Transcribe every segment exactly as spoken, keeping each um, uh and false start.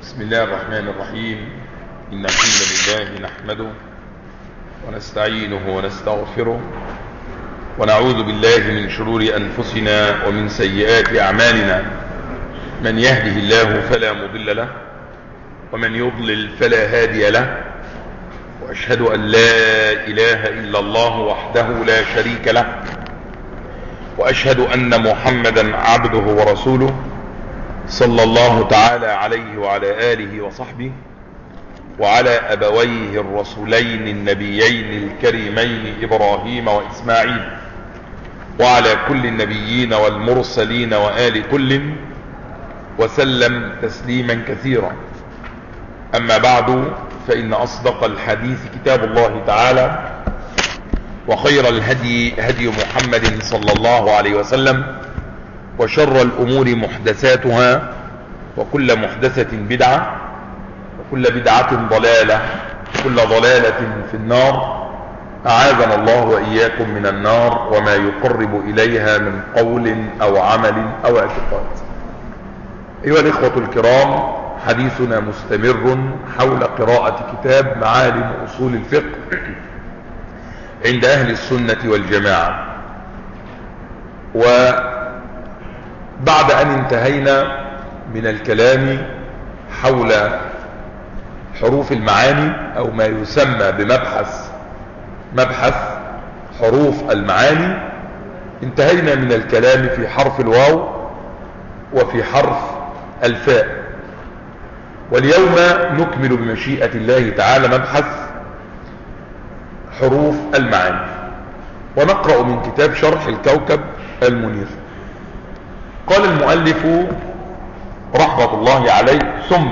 بسم الله الرحمن الرحيم. إن الحمد لله نحمده ونستعينه ونستغفره ونعوذ بالله من شرور أنفسنا ومن سيئات أعمالنا. من يهده الله فلا مضل له ومن يضلل فلا هادي له، وأشهد أن لا إله إلا الله وحده لا شريك له، وأشهد أن محمدا عبده ورسوله صلى الله تعالى عليه وعلى آله وصحبه وعلى أبويه الرسولين النبيين الكريمين إبراهيم وإسماعيل وعلى كل النبيين والمرسلين وآل كل وسلم تسليما كثيرا. أما بعد، فإن أصدق الحديث كتاب الله تعالى، وخير الهدي هدي محمد صلى الله عليه وسلم، وشر الأمور محدثاتها، وكل محدثة بدعة، وكل بدعة ضلالة، وكل ضلالة في النار. أعاذنا الله وإياكم من النار وما يقرب إليها من قول أو عمل أو اعتقاد. أيها الإخوة الكرام، حديثنا مستمر حول قراءة كتاب معالم أصول الفقه عند أهل السنة والجماعة. وبعد أن انتهينا من الكلام حول حروف المعاني، أو ما يسمى بمبحث مبحث حروف المعاني، انتهينا من الكلام في حرف الواو وفي حرف الفاء. واليوم نكمل بمشيئة الله تعالى مبحث حروف المعاني، ونقرأ من كتاب شرح الكوكب المنير. قال المؤلف رحمة الله عليه: ثم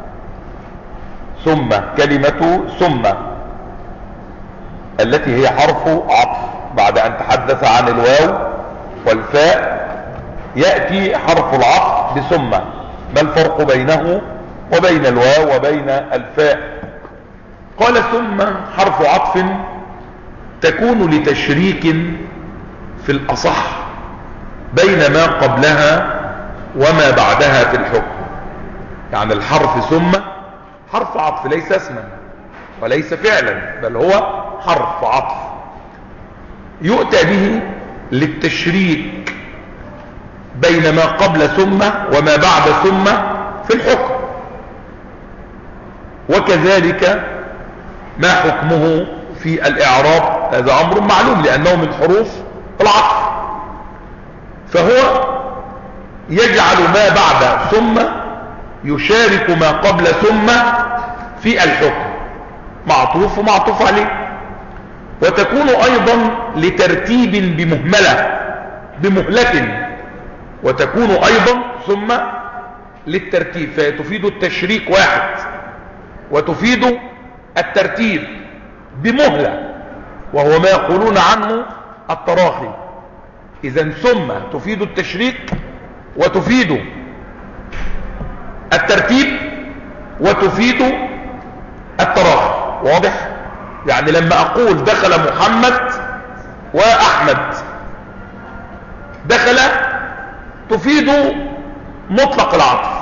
ثم كلمة ثم التي هي حرف عطف، بعد أن تحدث عن الواو والفاء يأتي حرف العطف بثم. ما الفرق بينه وبين الواو وبين الفاء؟ قال: ثم حرف عطف تكون لتشريك في الأصح بين ما قبلها وما بعدها في الحكم. يعني الحرف ثم حرف عطف، ليس اسما وليس فعلا، بل هو حرف عطف يؤتى به للتشريك بين ما قبل ثم وما بعد ثم في الحكم. وكذلك ما حكمه في الإعراب، هذا أمر معلوم لأنه من حروف العطف، فهو يجعل ما بعد ثم يشارك ما قبل ثم في الحكم، معطوف ومعطوف عليه. وتكون أيضا لترتيب بمهملة بمهلة، وتكون أيضا ثم للترتيب، فتفيد التشريك واحد وتفيد الترتيب بمهلة، وهو ما يقولون عنه التراخي. إذن ثم تفيد التشريك وتفيد الترتيب وتفيد التراخي. واضح؟ يعني لما أقول دخل محمد وأحمد، دخل تفيد مطلق العطف،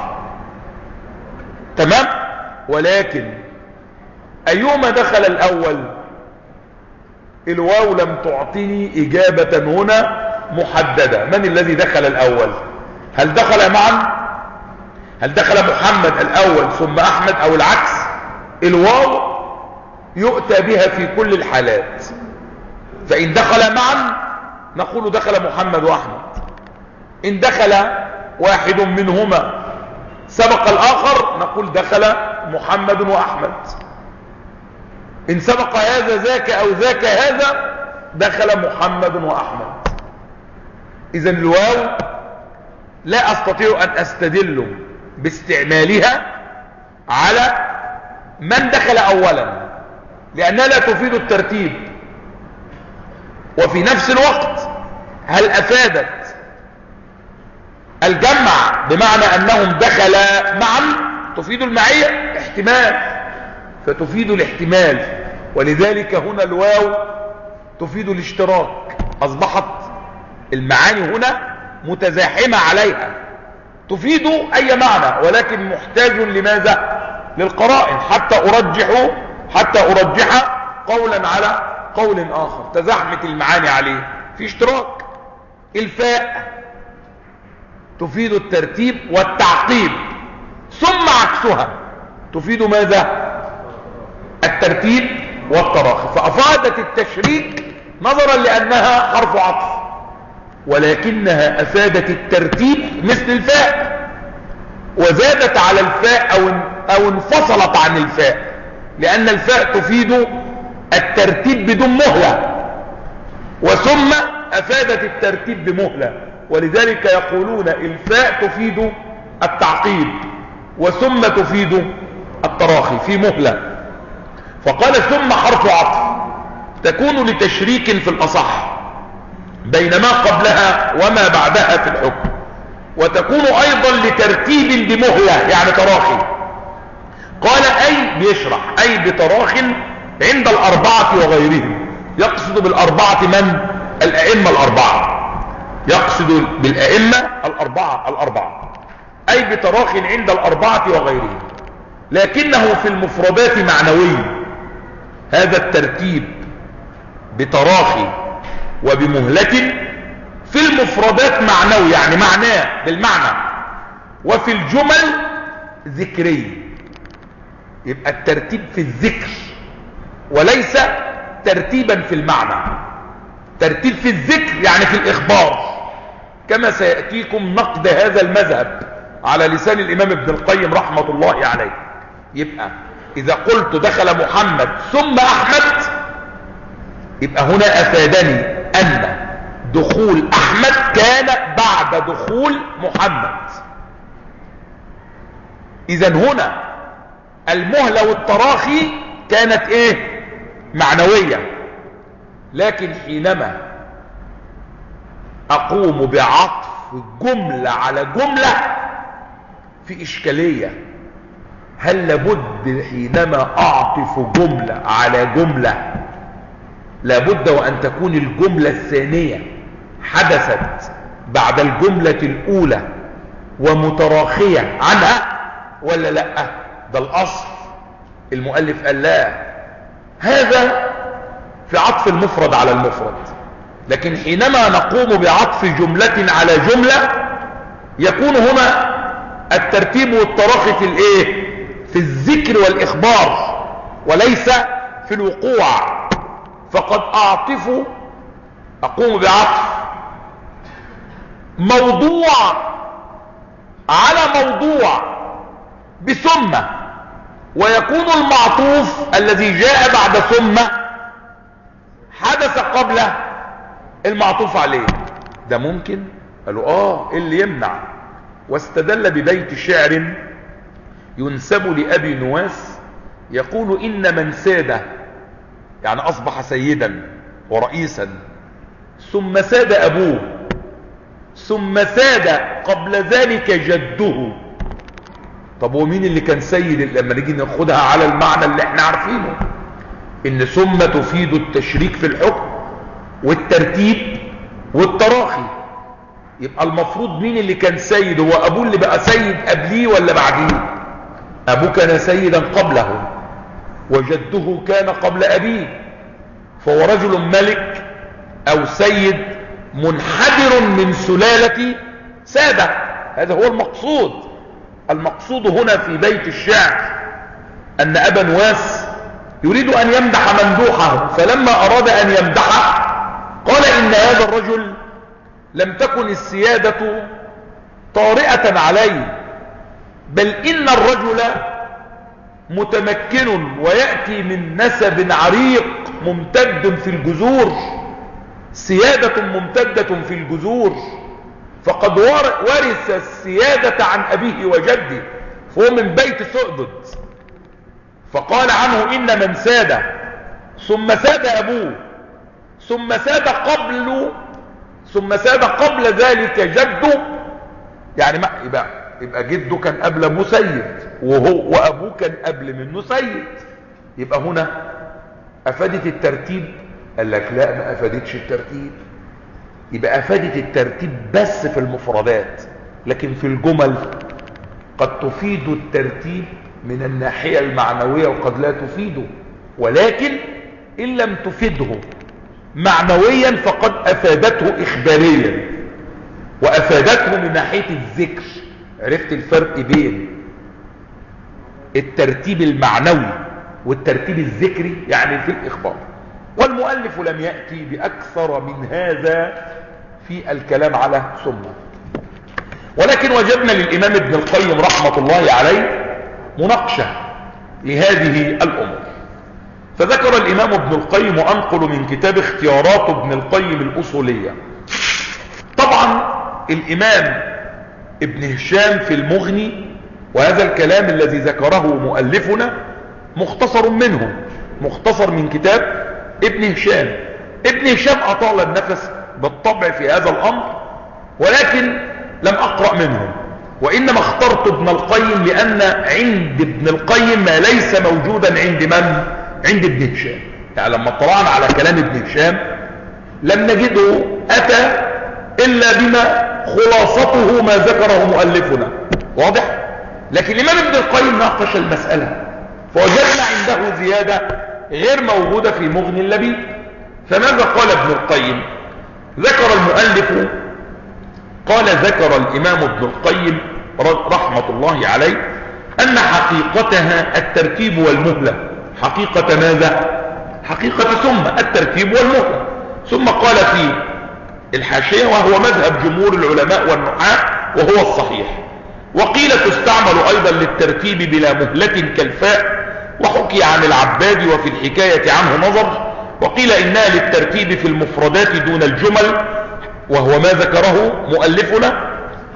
تمام؟ ولكن أيما دخل الأول، الواو لم تعطيني إجابة هنا محددة. من الذي دخل الأول؟ هل دخل معا؟ هل دخل محمد الأول ثم أحمد أو العكس؟ الواو يؤتى بها في كل الحالات. فإن دخل معا نقول دخل محمد وأحمد، إن دخل واحد منهما سبق الآخر نقول دخل محمد وأحمد، إن سبق هذا ذاك أو ذاك هذا دخل محمد وأحمد. إذن الواو لا أستطيع أن أستدل باستعمالها على من دخل أولا، لأنها لا تفيد الترتيب. وفي نفس الوقت هل أفادت الجمع بمعنى أنهم دخلا معا؟ تفيد المعية احتمال، فتفيد الاحتمال. ولذلك هنا الواو تفيد الاشتراك، أصبحت المعاني هنا متزاحمة عليها، تفيد اي معنى، ولكن محتاج لماذا؟ للقرائن حتى ارجح حتى ارجح قولا على قول اخر، تزاحمت المعاني عليه في اشتراك. الفاء تفيد الترتيب والتعقيب، ثم عكسها تفيد ماذا؟ الترتيب والتراخي. فافادت التشريك نظرا لانها حرف عطف، ولكنها افادت الترتيب مثل الفاء، وزادت على الفاء او او انفصلت عن الفاء، لان الفاء تفيد الترتيب بدون مهلة، وثم افادت الترتيب بمهلة، ولذلك يقولون الفاء تفيد التعقيب وثم تفيد التراخي في مهلة. فقال ثم حرف عطف تكون لتشريك في الاصح بين ما قبلها وما بعدها في الحكم، وتكون ايضا لترتيب بمهلة يعني تراخي. قال اي بيشرح اي بتراخ عند الاربعة وغيرهم، يقصد بالاربعة من؟ الائمة الاربعة، يقصد بالائمة الاربعة الاربعة اي بتراخ عند الاربعة وغيرهم، لكنه في المفردات معنوي. هذا الترتيب بتراخي وبمهلة في المفردات معنوي، يعني معناه بالمعنى، وفي الجمل ذكري. يبقى الترتيب في الذكر وليس ترتيبا في المعنى. ترتيب في الذكر يعني في الإخبار، كما سيأتيكم نقد هذا المذهب على لسان الإمام ابن القيم رحمة الله عليه. يبقى إذا قلت دخل محمد ثم أحمد، يبقى هنا أفادني أن دخول أحمد كان بعد دخول محمد. إذن هنا المهلة والتراخي كانت إيه؟ معنوية. لكن حينما أقوم بعطف جملة على جملة في إشكالية. هل لابد حينما أعطف جملة على جملة لابد وأن تكون الجملة الثانية حدثت بعد الجملة الأولى ومتراخية عنها ولا لا؟ ده الأصل. المؤلف قال لا، هذا في عطف المفرد على المفرد. لكن حينما نقوم بعطف جملة على جملة يكون هنا الترتيب والتراخي في الايه؟ في الذكر والإخبار وليس في الوقوع. فقد أعطف أقوم بعطف موضوع على موضوع بثم، ويكون المعطوف الذي جاء بعد ثم حدث قبل المعطوف عليه. ده ممكن؟ قالوا آه، اللي يمنع. واستدل ببيت شعر ينسب لأبي نواس يقول إن من ساد، يعني أصبح سيدا ورئيسا، ثم ساد أبوه، ثم ساد قبل ذلك جده. طب ومين اللي كان سيد؟ لما نيجي ناخدها على المعنى اللي احنا عارفينه ان ثم تفيد التشريك في الحكم والترتيب والتراخي. يبقى المفروض مين اللي كان سيد؟ هو ابوه اللي بقى سيد قبليه ولا بعديه؟ ابوه كان سيدا قبله وجده كان قبل ابيه، فهو رجل ملك او سيد منحدر من سلالة سادة. هذا هو المقصود. المقصود هنا في بيت الشعر ان ابا نواس يريد ان يمدح ممدوحه، فلما اراد ان يمدحه قال ان هذا الرجل لم تكن السيادة طارئة عليه، بل ان الرجل متمكن ويأتي من نسب عريق ممتد في الجذور، سيادة ممتدة في الجذور، فقد ورث السيادة عن أبيه وجده، فهو من بيت سؤدد. فقال عنه إن من ساد ثم ساد أبوه ثم ساد قبل ثم ساد قبل ذلك جده، يعني ما يبقى, يبقى جده كان قبل أبوه سيد، وهو وأبوه كان قبل منه سيد. يبقى هنا أفادت الترتيب؟ قال لك لا، ما أفادتش الترتيب. يبقى أفادت الترتيب بس في المفردات، لكن في الجمل قد تفيد الترتيب من الناحية المعنوية وقد لا تفيده، ولكن إن لم تفيده معنويا فقد أفادته إخباريا وأفادته من ناحية الذكر. عرفت الفرق بين الترتيب المعنوي والترتيب الذكري يعني في الإخبار. والمؤلف لم يأتي بأكثر من هذا في الكلام على سنة، ولكن وجدنا للإمام ابن القيم رحمة الله عليه مناقشة لهذه الأمور. فذكر الإمام ابن القيم وأنقل من كتاب اختيارات ابن القيم الأصولية. طبعا الإمام ابن هشام في المغني، وهذا الكلام الذي ذكره مؤلفنا مختصر منه، مختصر من كتاب ابن هشام. ابن هشام أطال النفس بالطبع في هذا الأمر، ولكن لم أقرأ منه، وإنما اخترت ابن القيم لأن عند ابن القيم ما ليس موجودا عند من؟ عند ابن هشام. يعني لما اطلعنا على كلام ابن هشام لم نجده أتى إلا بما خلاصته ما ذكره مؤلفنا، واضح؟ لكن الإمام ابن القيم ناقش المسألة فوجدنا عنده زيادة غير موجودة في مغني اللبيب. فماذا قال ابن القيم؟ ذكر المؤلف، قال ذكر الإمام ابن القيم رحمة الله عليه أن حقيقتها الترتيب والمهلة. حقيقة ماذا؟ حقيقة ثم الترتيب والمهلة. ثم قال في الحاشية وهو مذهب جمهور العلماء والنحاة وهو الصحيح، وقيل تستعمل أيضا للترتيب بلا مهلة كالفاء، وحكي عن العباد وفي الحكاية عنه نظر، وقيل إنها للترتيب في المفردات دون الجمل، وهو ما ذكره مؤلفنا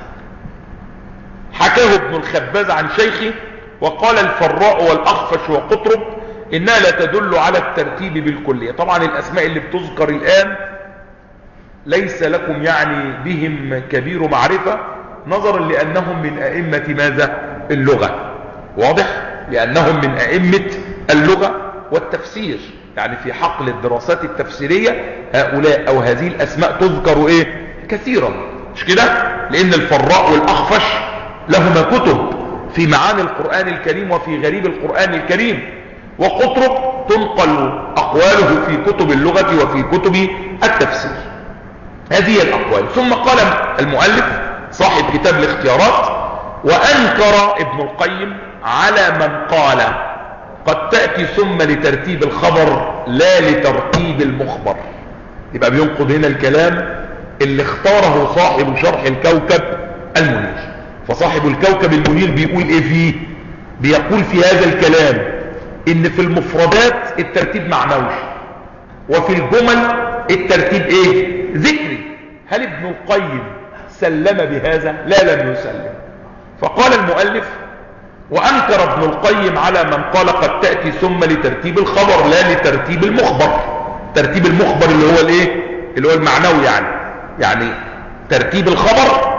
حكاه ابن الخباز عن شيخه. وقال الفراء والأخفش وقطرب إنها لا تدل على الترتيب بالكلية. طبعا الأسماء اللي بتذكر الآن ليس لكم يعني بهم كبير معرفة، نظرا لأنهم من أئمة ماذا؟ اللغة، واضح؟ لأنهم من أئمة اللغة والتفسير، يعني في حقل الدراسات التفسيرية هؤلاء أو هذه الأسماء تذكر إيه؟ كثيرا، مش كده؟ لأن الفراء والأخفش لهما كتب في معاني القرآن الكريم وفي غريب القرآن الكريم، وقطرب تنقل أقواله في كتب اللغة وفي كتب التفسير. هذه الأقوال. ثم قال المؤلف صاحب كتاب الاختيارات: وأنكر ابن القيم على من قال قد تأتي ثم لترتيب الخبر لا لترتيب المخبر. يبقى بينقض هنا الكلام اللي اختاره صاحب شرح الكوكب المنير. فصاحب الكوكب المنير بيقول ايه فيه؟ بيقول في هذا الكلام ان في المفردات الترتيب معنوي، وفي الجمل الترتيب ايه؟ ذكري. هل ابن القيم سلم بهذا؟ لا، لم يسلم. فقال المؤلف: وأنكر ابن القيم على من قال قد تأتي ثم لترتيب الخبر لا لترتيب المخبر. ترتيب المخبر اللي هو الايه؟ اللي هو المعنوي، يعني يعني ترتيب الخبر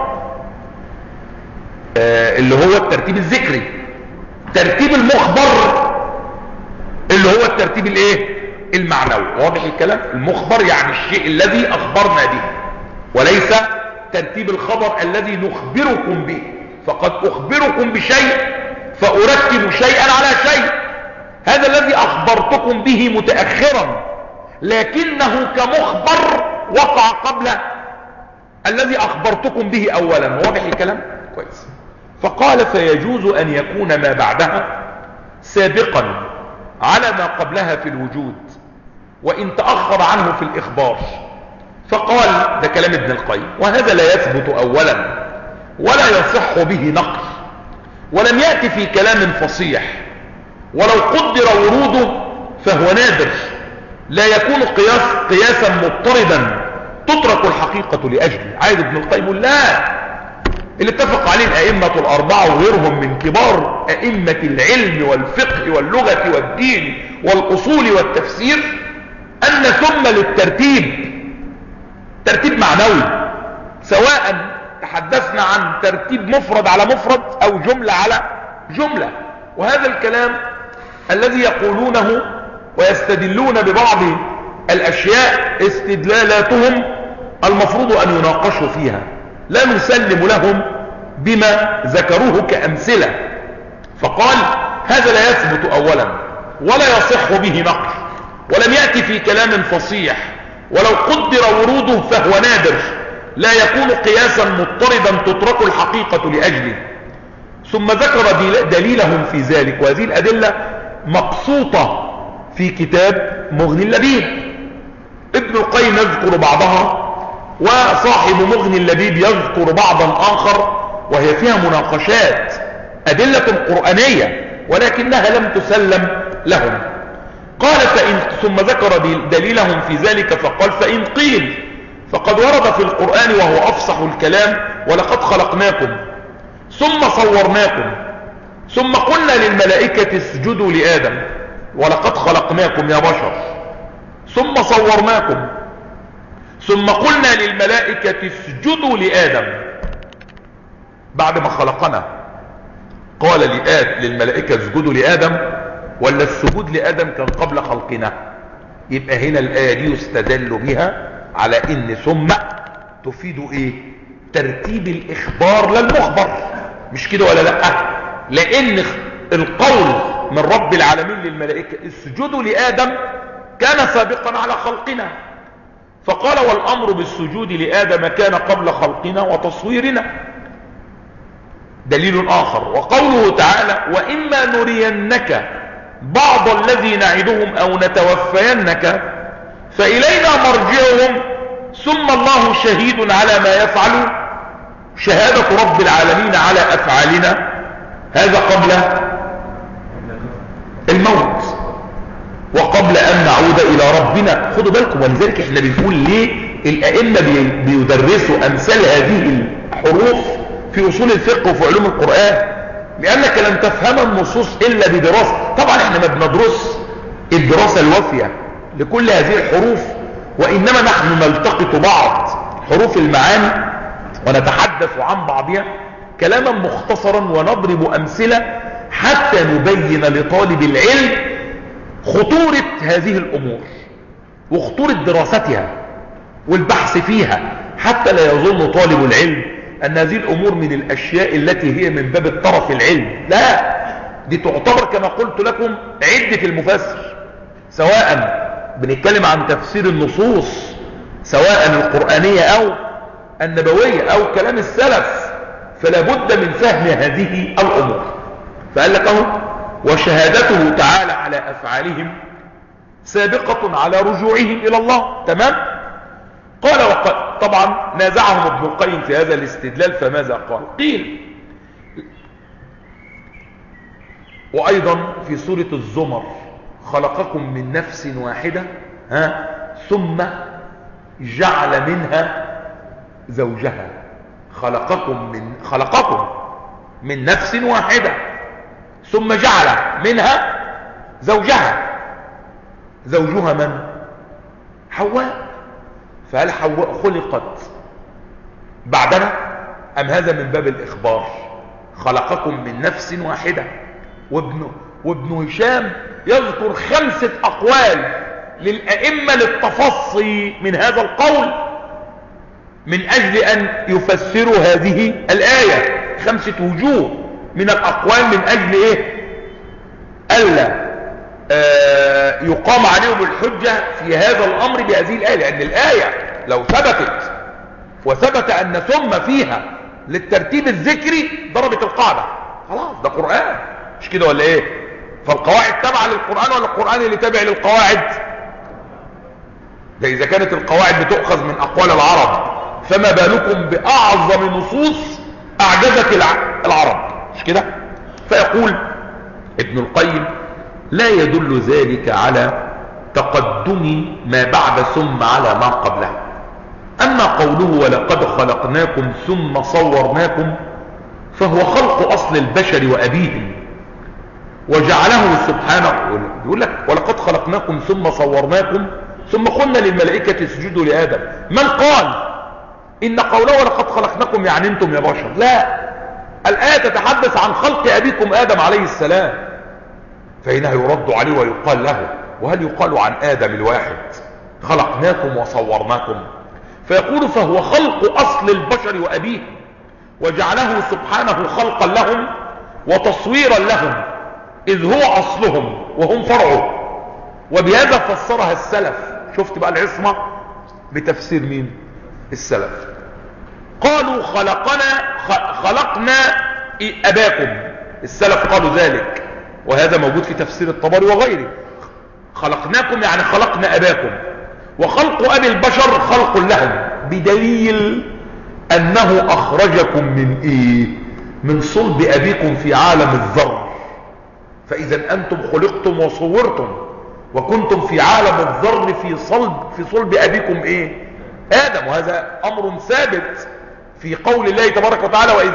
آه اللي هو الترتيب الذكري. ترتيب المخبر اللي هو الترتيب الايه؟ المعنوي. واضح الكلام؟ المخبر يعني الشيء الذي اخبرنا به، وليس ترتيب الخبر الذي نخبركم به. فقد اخبركم بشيء فارتب شيئا على شيء، هذا الذي اخبرتكم به متأخرا، لكنه كمخبر وقع قبل الذي اخبرتكم به اولا. واضح الكلام؟ كويس. فقال: فيجوز ان يكون ما بعدها سابقا على ما قبلها في الوجود وان تأخر عنه في الاخبار. فقال، ده كلام ابن القيم: وهذا لا يثبت اولا ولا يصح به نقل، ولم يأتي في كلام فصيح، ولو قدر وروده فهو نادر، لا يكون قياس قياسا مضطردا تترك الحقيقة لأجله. عايز ابن القيم لا، اللي اتفق عليه الأئمة الأربعة وغيرهم من كبار أئمة العلم والفقه واللغة والدين والأصول والتفسير أن ثم للترتيب ترتيب معنوي، سواء تحدثنا عن ترتيب مفرد على مفرد أو جملة على جملة. وهذا الكلام الذي يقولونه ويستدلون ببعض الأشياء استدلالاتهم المفروض أن يناقشوا فيها، لا نسلم لهم بما ذكروه كأمثلة، فقال هذا لا يثبت أولا ولا يصح به نقل، ولم يأتي في كلام فصيح، ولو قدر وروده فهو نادر لا يكون قياسا مضطردا تترك الحقيقة لأجله. ثم ذكر دليلهم في ذلك، وهذه الأدلة مقصوطة في كتاب مغني اللبيب. ابن القيم يذكر بعضها، وصاحب مغني اللبيب يذكر بعضا آخر، وهي فيها مناقشات أدلة قرآنية ولكنها لم تسلم لهم. قال فإن ثم ذكر دليلهم في ذلك فقال فإن قيل فقد ورد في القرآن وهو أفصح الكلام ولقد خلقناكم ثم صورناكم ثم قلنا للملائكة اسجدوا لآدم ولقد خلقناكم يا بشر ثم صورناكم ثم قلنا للملائكة اسجدوا لآدم بعد ما خلقنا قال للملائكة اسجدوا لآدم، ولا السجود لآدم كان قبل خلقنا؟ يبقى هنا الآية دي يستدل بها على ان ثم تفيد ايه؟ ترتيب الاخبار للمخبر، مش كده ولا لا؟ لان القول من رب العالمين للملائكة اسجدوا لآدم كان سابقا على خلقنا، فقال والامر بالسجود لآدم كان قبل خلقنا وتصويرنا. دليل اخر وقوله تعالى واما نرينك بعض الذي نعدهم او نتوفينك فإلينا مرجعهم ثم الله شهيد على ما يفعل، شهادة رب العالمين على أفعالنا هذا قبل الموت وقبل أن نعود إلى ربنا. خدوا بالكم، ولذلك احنا بنقول ليه الأئمة بيدرسوا أمثال هذه الحروف في أصول الفقه وفي علوم القرآن، لأنك لن تفهم النصوص إلا بدراسة. طبعا احنا ما بندرس الدراسة الوافية لكل هذه الحروف، وإنما نحن نلتقط بعض حروف المعاني ونتحدث عن بعضها كلاما مختصرا ونضرب أمثلة حتى نبين لطالب العلم خطورة هذه الأمور وخطورة دراستها والبحث فيها، حتى لا يظن طالب العلم أن هذه الأمور من الأشياء التي هي من باب الطرف العلم. لا، دي تعتبر كما قلت لكم عدة المفسر، سواء بنتكلم عن تفسير النصوص سواء القرآنية أو النبوية أو كلام السلف، فلا بد من فهم هذه الأمور. فقال لك اهو وشهادته تعالى على أفعالهم سابقة على رجوعهم إلى الله. تمام. قال وقال طبعا نازعهم ابن القيم في هذا الاستدلال، فماذا قال؟ قيل وأيضا في سورة الزمر خلقكم من نفس واحدة ها ثم جعل منها زوجها. خلقكم من خلقكم من نفس واحدة ثم جعل منها زوجها. زوجها من؟ حواء. فهل حواء خلقت بعدنا أم هذا من باب الإخبار؟ خلقكم من نفس واحدة. وابن, وابن هشام يذكر خمسة أقوال للأئمة للتفصي من هذا القول من أجل أن يفسروا هذه الآية. خمسة وجوه من الأقوال من أجل إيه؟ ألا آه يقام عليهم الحجة في هذا الأمر بهذه الآية، لأن الآية لو ثبتت وثبت أن ثم فيها للترتيب الذكري ضربت القاعدة. خلاص ده قرآن، مش كده ولا إيه؟ فالقواعد تابعة للقرآن ولا القرآن اللي تابع للقواعد؟ ده إذا كانت القواعد بتؤخذ من أقوال العرب، فما بالكم بأعظم نصوص أعجزت العرب، مش كده؟ فيقول ابن القيم لا يدل ذلك على تقدم ما بعد ثم على ما قبله. أما قوله ولقد خلقناكم ثم صورناكم فهو خلق أصل البشر وأبيهم، وجعله سبحانه يقول لك ولقد خلقناكم ثم صورناكم ثم قلنا للملائكة اسجدوا لآدم. من قال إن قوله ولقد خلقناكم يعني أنتم يا بشر؟ لا، الآية تتحدث عن خلق أبيكم آدم عليه السلام، فهنا يرد عليه ويقال له وهل يقال عن آدم الواحد خلقناكم وصورناكم؟ فيقول فهو خلق أصل البشر وأبيه، وجعله سبحانه خلقا لهم وتصويرا لهم، إذ هو أصلهم وهم فرعه. وبهذا فسرها السلف. شفت بقى العصمة بتفسير مين؟ السلف. قالوا خلقنا خلقنا أباكم، السلف قالوا ذلك، وهذا موجود في تفسير الطبري وغيره. خلقناكم يعني خلقنا أباكم، وخلق أبي البشر خلق لهم، بدليل أنه أخرجكم من إيه؟ من صلب أبيكم في عالم الذر. فإذا أنتم خلقتم وصورتم وكنتم في عالم الذر في صلب في صلب أبيكم إيه؟ آدم. وهذا أمر ثابت في قول الله تبارك وتعالى: وإذ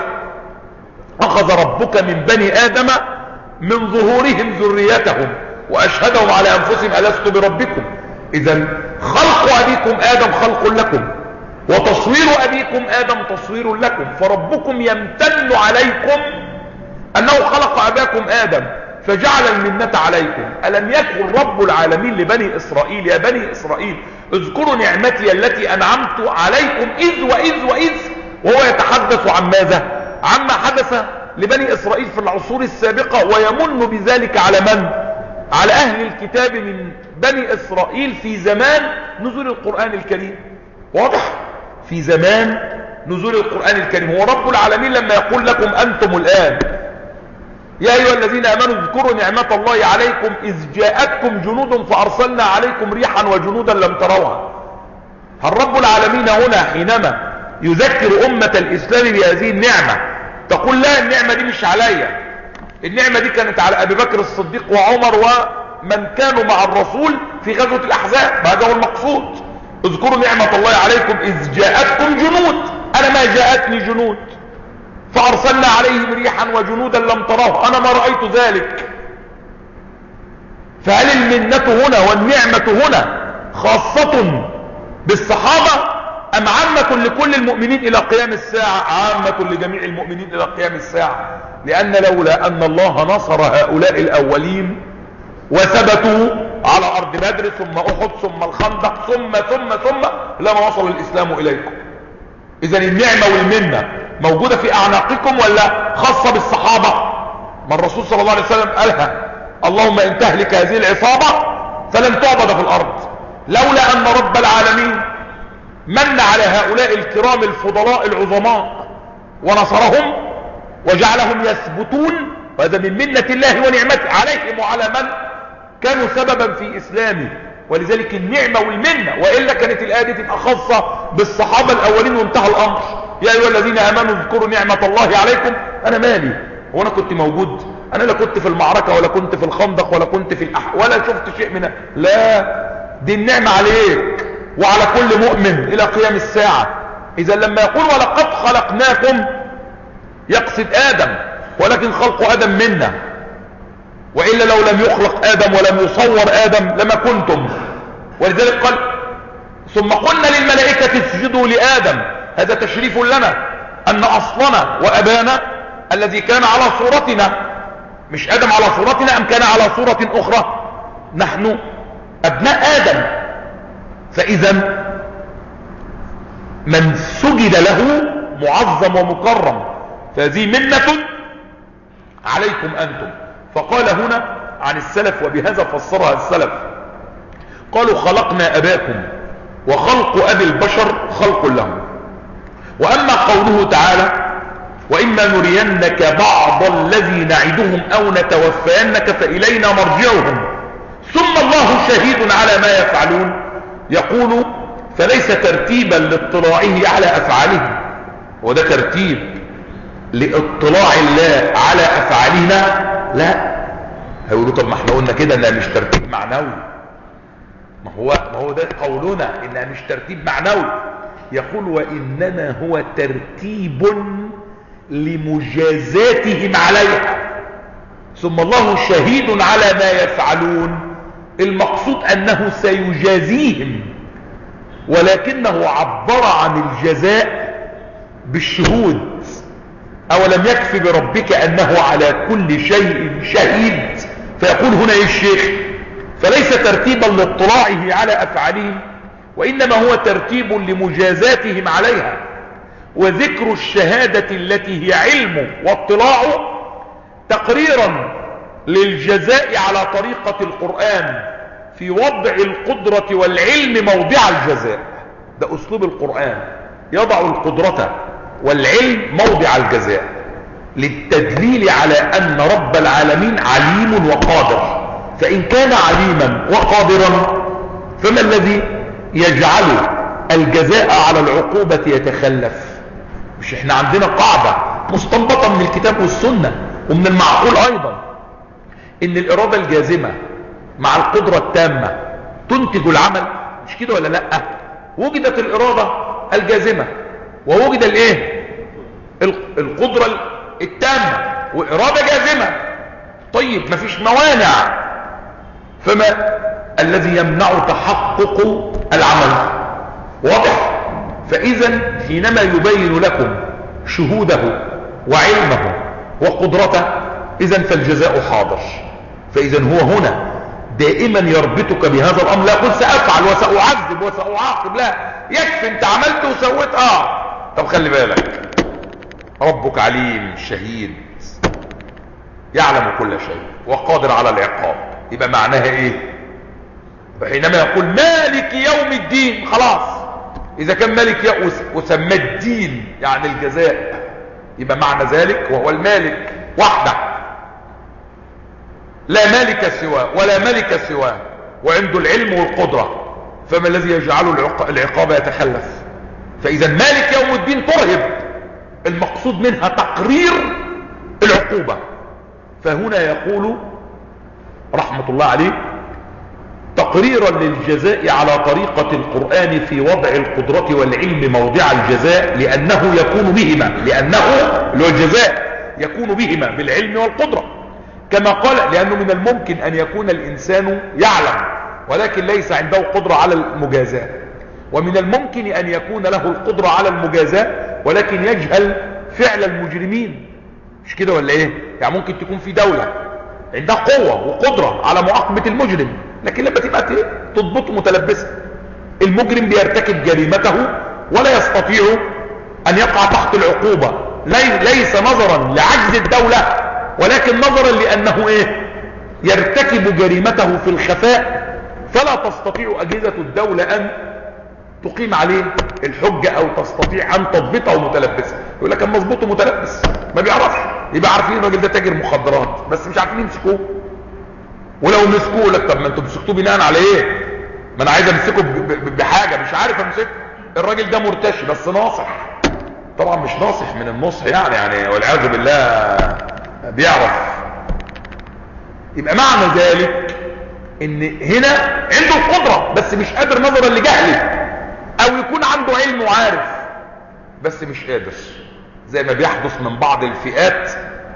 أخذ ربك من بني آدم من ظهورهم ذريتهم وأشهدهم على أنفسهم ألست بربكم. إذا خلق أبيكم آدم خلق لكم، وتصوير أبيكم آدم تصوير لكم. فربكم يمتن عليكم أنه خلق أباكم آدم فجعل المنة عليكم. ألم يكن رب العالمين لبني إسرائيل: يا بني إسرائيل اذكروا نعمتي التي أنعمت عليكم إذ وإذ وإذ، وهو يتحدث عن ماذا؟ عما حدث لبني إسرائيل في العصور السابقة، ويمن بذلك على من؟ على أهل الكتاب من بني إسرائيل في زمان نزول القرآن الكريم. واضح؟ في زمان نزول القرآن الكريم. هو رب العالمين لما يقول لكم أنتم الآن يا أيها الذين آمنوا اذكروا نعمة الله عليكم إذ جاءتكم جنود فأرسلنا عليكم ريحا وجنودا لم تروها، هل رب العالمين هنا حينما يذكر أمة الإسلام بهذه النعمة تقول لا النعمة دي مش عليا، النعمة دي كانت على أبي بكر الصديق وعمر ومن كانوا مع الرسول في غزوة الأحزاب؟ هذا هو المقصود. اذكروا نعمة الله عليكم إذ جاءتكم جنود، أنا ما جاءتني جنود فأرسلنا عليهم ريحا وجنودا لم تروه، أنا ما رأيت ذلك. فهل المنة هنا والنعمة هنا خاصة بالصحابة أم عامة لكل المؤمنين إلى قيام الساعة؟ عامة لجميع المؤمنين إلى قيام الساعة، لأن لولا أن الله نصر هؤلاء الأولين وثبتوا على أرض بدر ثم أحد ثم الخندق ثم ثم ثم لما وصل الإسلام إليكم. إذن النعمة والمنة موجودة في أعناقكم ولا خاصة بالصحابة؟ ما الرسول صلى الله عليه وسلم قالها: اللهم إن تهلك هذه العصابة فلن تعبد في الأرض. لولا أن رب العالمين من على هؤلاء الكرام الفضلاء العظماء ونصرهم وجعلهم يثبتون، وهذا من منة الله ونعمته عليهم وعلى من كانوا سببا في إسلامه. ولذلك النعمة والمنة، وإلا كانت الآية دي تبقى خاصة بالصحابة الأولين وانتهى الأمر. يا أيها الذين آمنوا اذكروا نعمة الله عليكم. أنا مالي؟ هو أنا كنت موجود؟ أنا لا كنت في المعركة ولا كنت في الخندق ولا كنت في الأح ولا شفت شيء منها. لا، دي النعمة عليك وعلى كل مؤمن إلى قيام الساعة. إذا لما يقول ولقد خلقناكم يقصد آدم، ولكن خلق آدم منا، وإلا لو لم يخلق آدم ولم يصور آدم لما كنتم. ولذلك قال: ثم قلنا للملائكة اسجدوا لآدم. هذا تشريف لنا أن أصلنا وأبانا الذي كان على صورتنا، مش آدم على صورتنا أم كان على صورة أخرى، نحن أبناء آدم. فإذا من سجد له معظم ومكرم، فهذه منة عليكم أنتم. فقال هنا عن السلف، وبهذا فسرها السلف، قالوا خلقنا أباكم، وخلق أبي البشر خلق لهم. وأما قوله تعالى: وإما نرينك بعض الذي نعدهم أو نتوفينك فإلينا مرجعهم ثم الله شهيد على ما يفعلون، يقول: فليس ترتيبا لاطلاعه على أفعاله، وده ترتيب لاطلاع الله على أفعالنا؟ لا. هيقولوا طب ما احنا قلنا كده انها مش ترتيب معنوي. ما هو ما هو ده قولنا انها مش ترتيب معنوي. يقول: وإنما هو ترتيب لمجازاتهم عليها ثم الله شهيد على ما يفعلون. المقصود أنه سيجازيهم، ولكنه عبر عن الجزاء بالشهود. أولم يكفي بربك أنه على كل شيء شهيد؟ فيقول هنا إيه الشيخ؟ فليس ترتيبا لاطلاعه على أفعالهم، وإنما هو ترتيب لمجازاتهم عليها. وذكر الشهادة التي هي علم واطلاع تقريرا للجزاء على طريقة القرآن في وضع القدرة والعلم موضع الجزاء. ده أسلوب القرآن، يضع القدرة والعلم موضع الجزاء للتدليل على أن رب العالمين عليم وقادر. فإن كان عليما وقادرا فما الذي يجعل الجزاء على العقوبة يتخلف؟ مش احنا عندنا قاعدة مستنبطة من الكتاب والسنة ومن المعقول أيضا إن الإرادة الجازمة مع القدرة التامة تنتج العمل، مش كده ولا لأ؟ وجدت الإرادة الجازمة ووجد الايه القدرة التامة وإرادة جازمة، طيب مفيش موانع، فما الذي يمنع تحقق العمل؟ واضح؟ فإذا حينما يبين لكم شهوده وعلمه وقدرته إذن فالجزاء حاضر. فإذا هو هنا دائما يربطك بهذا الأمر، لا قل سأفعل وسأعذب وسأعاقب، لا، يكفي انت عملت وسويت. اه طب خلي بالك، ربك عليم شهيد يعلم كل شيء وقادر على العقاب. يبقى معناها ايه؟ حينما يقول مالك يوم الدين، خلاص اذا كان مالك وسمى الدين يعني الجزاء، يبقى معنى ذلك وهو المالك وحده، لا مالك سواه ولا ملك سواه، وعنده العلم والقدرة، فما الذي يجعل العقاب يتخلف؟ فاذا مالك يوم الدين ترهب، المقصود منها تقرير العقوبة. فهنا يقول رحمة الله عليه تقريرا للجزاء على طريقة القرآن في وضع القدرة والعلم موضع الجزاء، لأنه يكون بهما، لأنه اللي هو الجزاء يكون بهما بالعلم والقدرة، كما قال لأنه من الممكن أن يكون الإنسان يعلم ولكن ليس عنده قدرة على المجازاة، ومن الممكن أن يكون له القدرة على المجازاة ولكن يجهل فعل المجرمين، مش كده ولا ايه؟ يعني ممكن تكون في دولة عندها قوة وقدرة على معاقبة المجرم، لكن لما تبقى تضبط متلبسة، المجرم بيرتكب جريمته ولا يستطيع أن يقع تحت العقوبة، ليس نظرا لعجز الدولة ولكن نظرا لأنه ايه؟ يرتكب جريمته في الخفاء، فلا تستطيع أجهزة الدولة أن تقيم عليه الحجة أو تستطيع أن تضبطه متلبسا. يقول لك مظبوطه متلبس ما بيعرفش، يبقى عارفين الراجل ده تاجر مخدرات بس مش عارفين يمسكوه، ولو مسكوه يقول لك طب ما انتوا مسكتوه بناء على ايه؟ ما انا عايز امسكه بحاجة مش عارف امسكه، الراجل ده مرتشي بس ناصح، طبعا مش ناصح من النصح يعني يعني والعياذ بالله بيعرف. يبقى معنى ذلك ان هنا عنده القدرة بس مش قادر نظرا لجهله، او يكون عنده علم وعارف بس مش قادر، زي ما بيحدث من بعض الفئات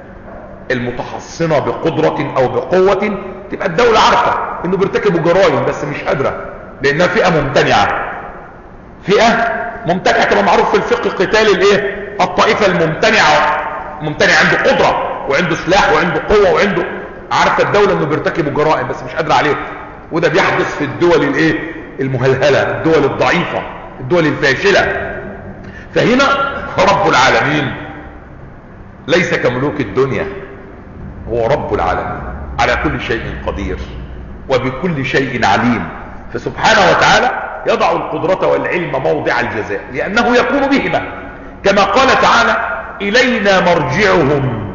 المتحصنة بقدرة او بقوة، تبقى الدولة عارفة انه بيرتكبوا جرائم بس مش قادرة لانها فئة ممتنعة، فئة ممتنعة كما معروف في الفقه قتال الايه؟ الطائفة الممتنعة، ممتنع عنده قدرة وعنده سلاح وعنده قوة وعنده، عارفة الدولة انه بيرتكبوا جرائم بس مش قادرة عليه، وده بيحدث في الدول الايه؟ المهلهلة، الدول الضعيفة، الدول الفاشلة. فهنا رب العالمين ليس كملوك الدنيا، هو رب العالمين على كل شيء قدير وبكل شيء عليم، فسبحانه وتعالى يضع القدرة والعلم موضع الجزاء لأنه يكون بهما، كما قال تعالى إلينا مرجعهم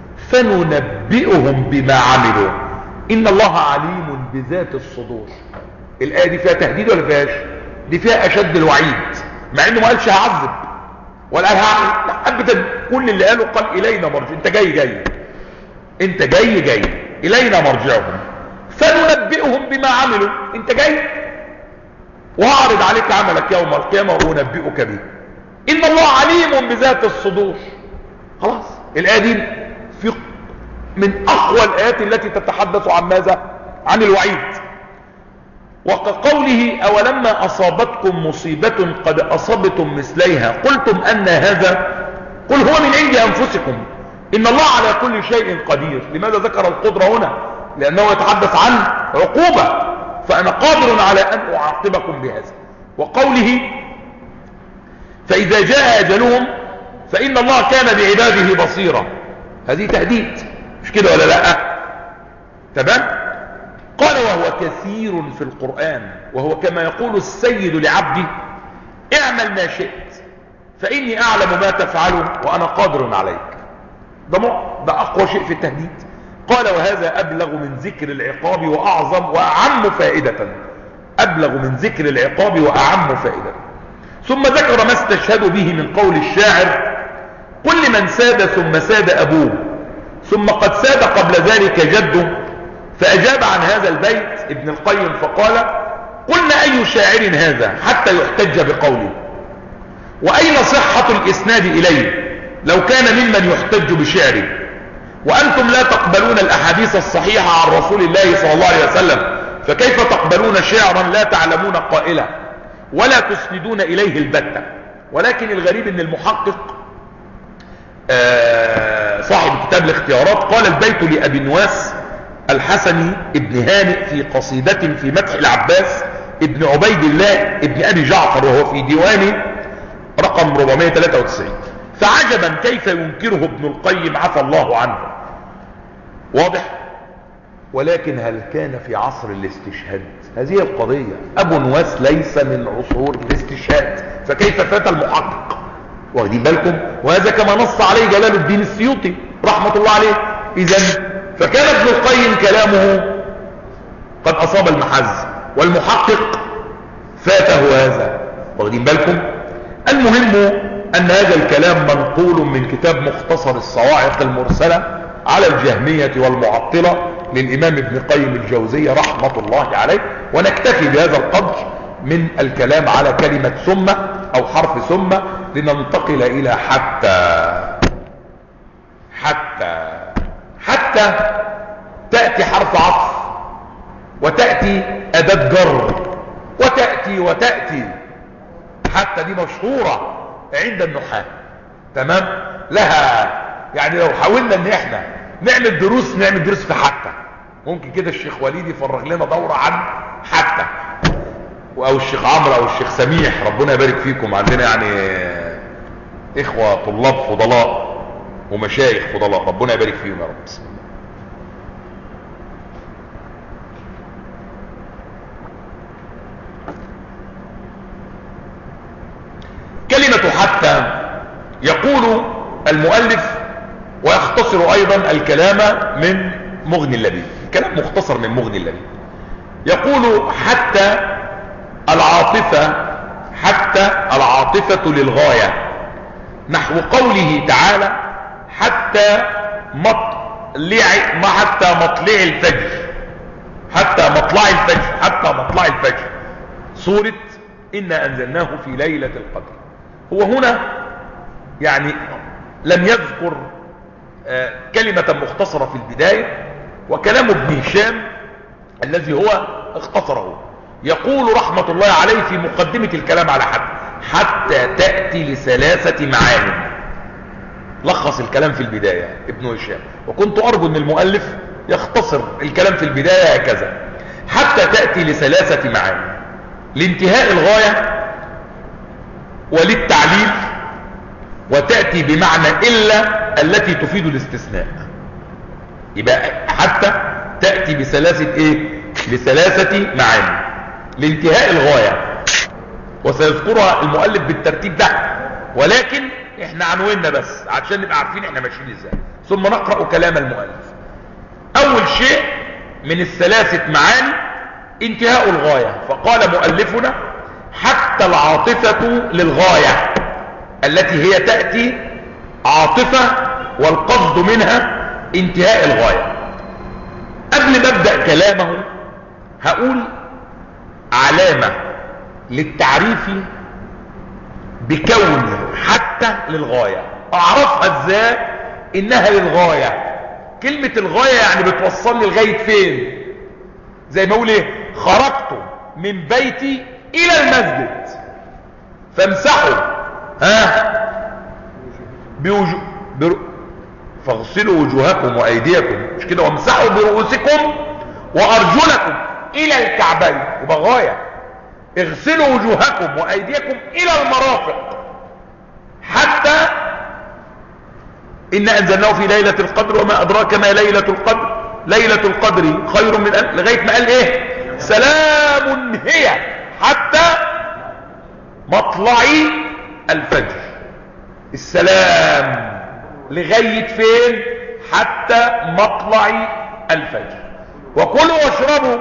فننبئهم بما عملوا إن الله عليم بذات الصدور. الآية دي فيها تهديد ولا فيهاش؟ دي فيها أشد الوعيد، مع إنه ما قالش هعذب ولا قال هعمل، لا أبدا، كل اللي قاله قال إلينا مرجع، أنت جاي جاي أنت جاي جاي إلينا مرجعهم فننبئهم بما عملوا، أنت جاي وأعرض عليك عملك يوم القيامة وأنبئك به إن الله عليم بذات الصدور. خلاص الآية دي في من أقوى الآيات التي تتحدث عن ماذا؟ عن الوعيد. وكقوله أولما أصابتكم مصيبة قد أصبتم مثليها قلتم أن هذا قل هو من عند أنفسكم إن الله على كل شيء قدير. لماذا ذكر القدرة هنا؟ لأنه يتحدث عن عقوبة، فأنا قادر على أن أعاقبكم بهذا. وقوله فإذا جاء أجلهم فإن الله كان بعباده بصيرا. هذه تهديد، مش كده ولا لا؟ تمام. قال وهو كثير في القرآن، وهو كما يقول السيد لعبده اعمل ما شئت فإني أعلم ما تفعله وأنا قادر عليك. ده, ده أقوى شيء في التهديد. قال وهذا أبلغ من ذكر العقاب وأعظم وأعم فائدة. أبلغ من ذكر العقاب وأعم فائدة. ثم ذكر ما استشهدوا به من قول الشاعر قل لمن ساد ثم ساد أبوه ثم قد ساد قبل ذلك جده. فأجاب عن هذا البيت ابن القيم فقال قلنا أي شاعر هذا حتى يحتج بقوله، وأين صحة الإسناد إليه لو كان ممن يحتج بشعره، وأنتم لا تقبلون الأحاديث الصحيحة عن رسول الله صلى الله عليه وسلم، فكيف تقبلون شعرا لا تعلمون قائله ولا تسندون إليه البتة. ولكن الغريب أن المحقق آه صاحب كتاب الاختيارات قال البيت لأبي نواس الحسني ابن هانئ في قصيدة في مدح العباس ابن عبيد الله ابن أبي جعفر، وهو في ديوانه رقم أربعمائة وثلاثة وتسعين. فعجبا كيف ينكره ابن القيم عفى الله عنه. واضح؟ ولكن هل كان في عصر الاستشهاد؟ هذه القضية. أبو نواس ليس من عصور الاستشهاد، فكيف فات المحقق؟ واخدين بالكم؟ وهذا كما نص عليه جلال الدين السيوطي رحمة الله عليه. إذن فكان ابن القيم كلامه قد أصاب المحز، والمحقق فاته هذا. واخدين بالكم؟ المهم أن هذا الكلام منقول من كتاب مختصر الصواعق المرسلة على الجهمية والمعطلة للإمام ابن قيم الجوزية رحمة الله عليه. ونكتفي بهذا القدر من الكلام على كلمة ثم أو حرف ثم لننتقل إلى حتى. حتى حتى تأتي حرف عطف، وتأتي أداة جر، وتأتي وتأتي. حتى دي مشهورة عند النحاة. تمام. لها يعني لو حاولنا ان احنا نعمل دروس نعمل دروس في حتى. ممكن كده الشيخ وليد يفرغ لنا دورة عن حتى، او الشيخ عمرو او الشيخ سميح، ربنا يبارك فيكم. عندنا يعني اخوة طلاب فضلاء ومشايخ فضلاء، ربنا يبارك فيهم يا رب. بسم الله. كلمة حتى يقول المؤلف ويختصر ايضا الكلام من مغني اللبيب، كلام مختصر من مغني اللبيب. يقول حتى العاطفة، حتى العاطفة للغاية، نحو قوله تعالى حتى مطلع ما حتى مطلع الفجر، حتى مطلع الفجر، حتى مطلع الفجر، سورة إنا أنزلناه في ليلة القدر. هو هنا يعني لم يذكر آه كلمة مختصرة في البداية، وكلام ابن هشام الذي هو اختصره يقول رحمة الله عليه في مقدمة الكلام على حتى حتى تأتي لثلاثة معاني. لخص الكلام في البداية ابن هشام، وكنت أرجو أن المؤلف يختصر الكلام في البداية هكذا. حتى تأتي لثلاثة معاني: لانتهاء الغاية، وللتعليل، وتأتي بمعنى إلا التي تفيد الاستثناء. يبقى حتى تأتي بثلاثة إيه؟ لثلاثة معاني: لانتهاء الغاية، وسيذكرها المؤلف بالترتيب ده، ولكن احنا عنواننا بس عشان نبقى عارفين احنا ماشيين ازاي، ثم نقرأ كلام المؤلف. اول شيء من الثلاثة معاني انتهاء الغاية، فقال مؤلفنا حتى العاطفة للغاية التي هي تأتي عاطفة والقصد منها انتهاء الغاية. قبل ما ابدأ كلامه هقول علامة للتعريف بكون حتى للغاية. اعرفها ازاي انها للغاية؟ كلمة الغاية يعني بتوصلني لغاية فين؟ زي ما اقول ايه، خرجت من بيتي الى المسجد فامسحوا ها بوجو بر... فاغسلوا وجوهكم وايديكم، مش كده؟ وامسحوا برؤوسكم وارجلكم الى الكعبين. يبقى غاية اغسلوا وجوهكم وايديكم الى المرافق. حتى إن أنزلناه في ليلة القدر وما أدراك ما ليلة القدر ليلة القدر خير من ألف، لغاية ما قال إيه سلام هي حتى مطلع الفجر. السلام لغاية فين؟ حتى مطلع الفجر. وكلوا واشربوا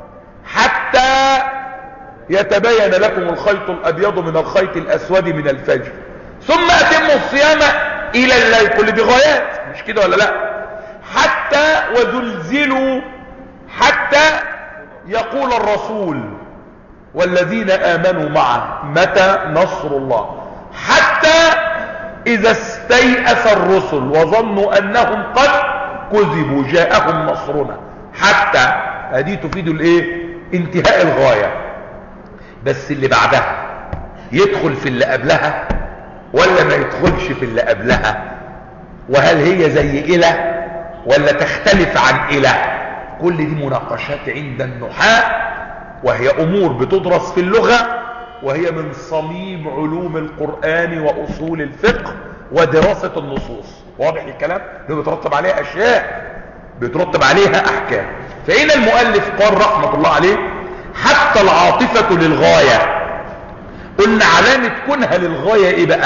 حتى يتبين لكم الخيط الأبيض من الخيط الأسود من الفجر ثم أتموا الصيام إلى الليل. كل دي غايات مش كده ولا لا؟ حتى وزلزلوا حتى يقول الرسول والذين آمنوا معه متى نصر الله. حتى إذا استيأس الرسل وظنوا أنهم قد كذبوا جاءهم نصرنا. حتى هذه تفيد الايه انتهاء الغاية. بس اللي بعدها يدخل في اللي قبلها ولا ما يدخلش في اللي قبلها؟ وهل هي زي إله ولا تختلف عن إله؟ كل دي مناقشات عند النحاة، وهي أمور بتدرس في اللغة، وهي من صميم علوم القرآن وأصول الفقه ودراسة النصوص. واضح الكلام؟ اللي بترتب عليها أشياء بترتب عليها أحكام. فهنا المؤلف قال رحمة الله عليه حتى العاطفة للغاية. قلنا علامة كونها للغاية ايه بقى؟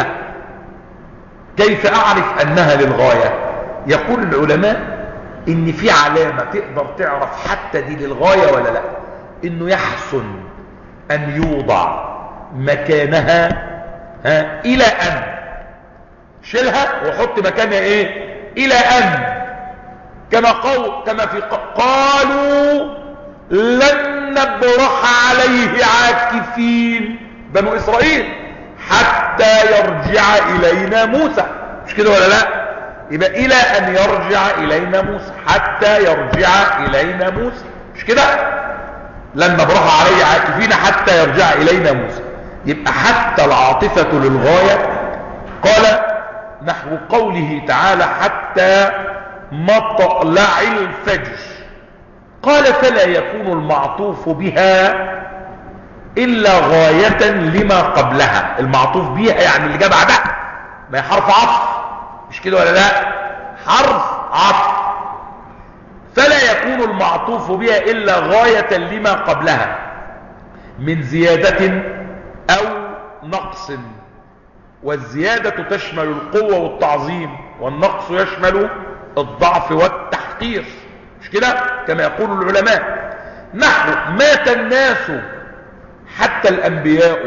كيف اعرف انها للغاية؟ يقول العلماء ان في علامة تقدر تعرف حتى دي للغاية ولا لا. انه يحسن ان يوضع مكانها ها الى ان شيلها وحط مكانها ايه الى ان، كما قال كما في قالوا لن نبرح عليه عاكفين بنو إسرائيل حتى يرجع إلينا موسى. مش كده ولا لا؟ يبقى إلى أن يرجع إلينا موسى، حتى يرجع إلينا موسى. مش كده؟ لن نبرح عليه عاكفين حتى يرجع إلينا موسى. يبقى حتى العاطفة للغاية. قال نحو قوله تعالى حتى مطلع الفجر. قال فلا يكون المعطوف بها إلا غاية لما قبلها. المعطوف بها يعني اللي جاء بعدها، ما هي حرف عطف. مش كده ولا لا؟ حرف عطف. فلا يكون المعطوف بها إلا غاية لما قبلها من زيادة أو نقص. والزيادة تشمل القوة والتعظيم، والنقص يشمل الضعف والتحقير. مش كده كما يقول العلماء؟ نحو مات الناس حتى الأنبياء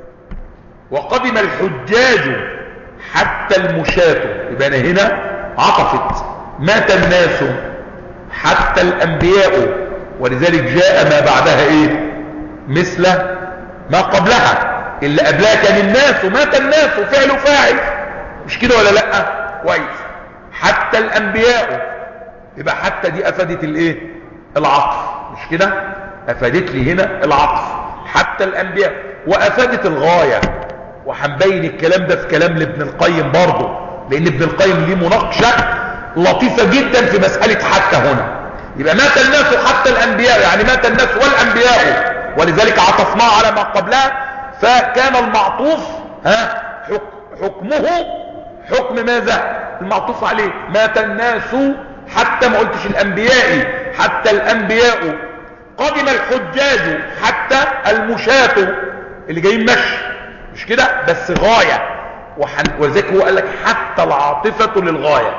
وقدم الحجاج حتى المشاة. يبقى هنا عطفت مات الناس حتى الأنبياء، ولذلك جاء ما بعدها ايه مثل ما قبلها. اللي قبلها كان الناس ومات الناس وفعل فاعل. مش كده ولا لا؟ كويس. حتى الأنبياء يبقى حتى دي أفادت الايه العطف. مش كده؟ أفادت لي هنا العطف حتى الأنبياء، وأفادت الغاية. وحنبين الكلام ده في كلام لابن القيم برضه، لأن ابن القيم ليه مناقشة لطيفة جدا في مسألة حتى هنا. يبقى مات الناس حتى الأنبياء يعني مات الناس والأنبياء، ولذلك عطفناه على ما قبلها. فكان المعطوف ها حكمه حكم ماذا؟ المعطوف عليه. مات الناس حتى ما قلتش الأنبياء، حتى الأنبياء. قدم الحجاج حتى المشاة اللي جايين مشي. مش كده؟ بس غاية. ولذلك هو قال لك حتى العاطفة للغاية.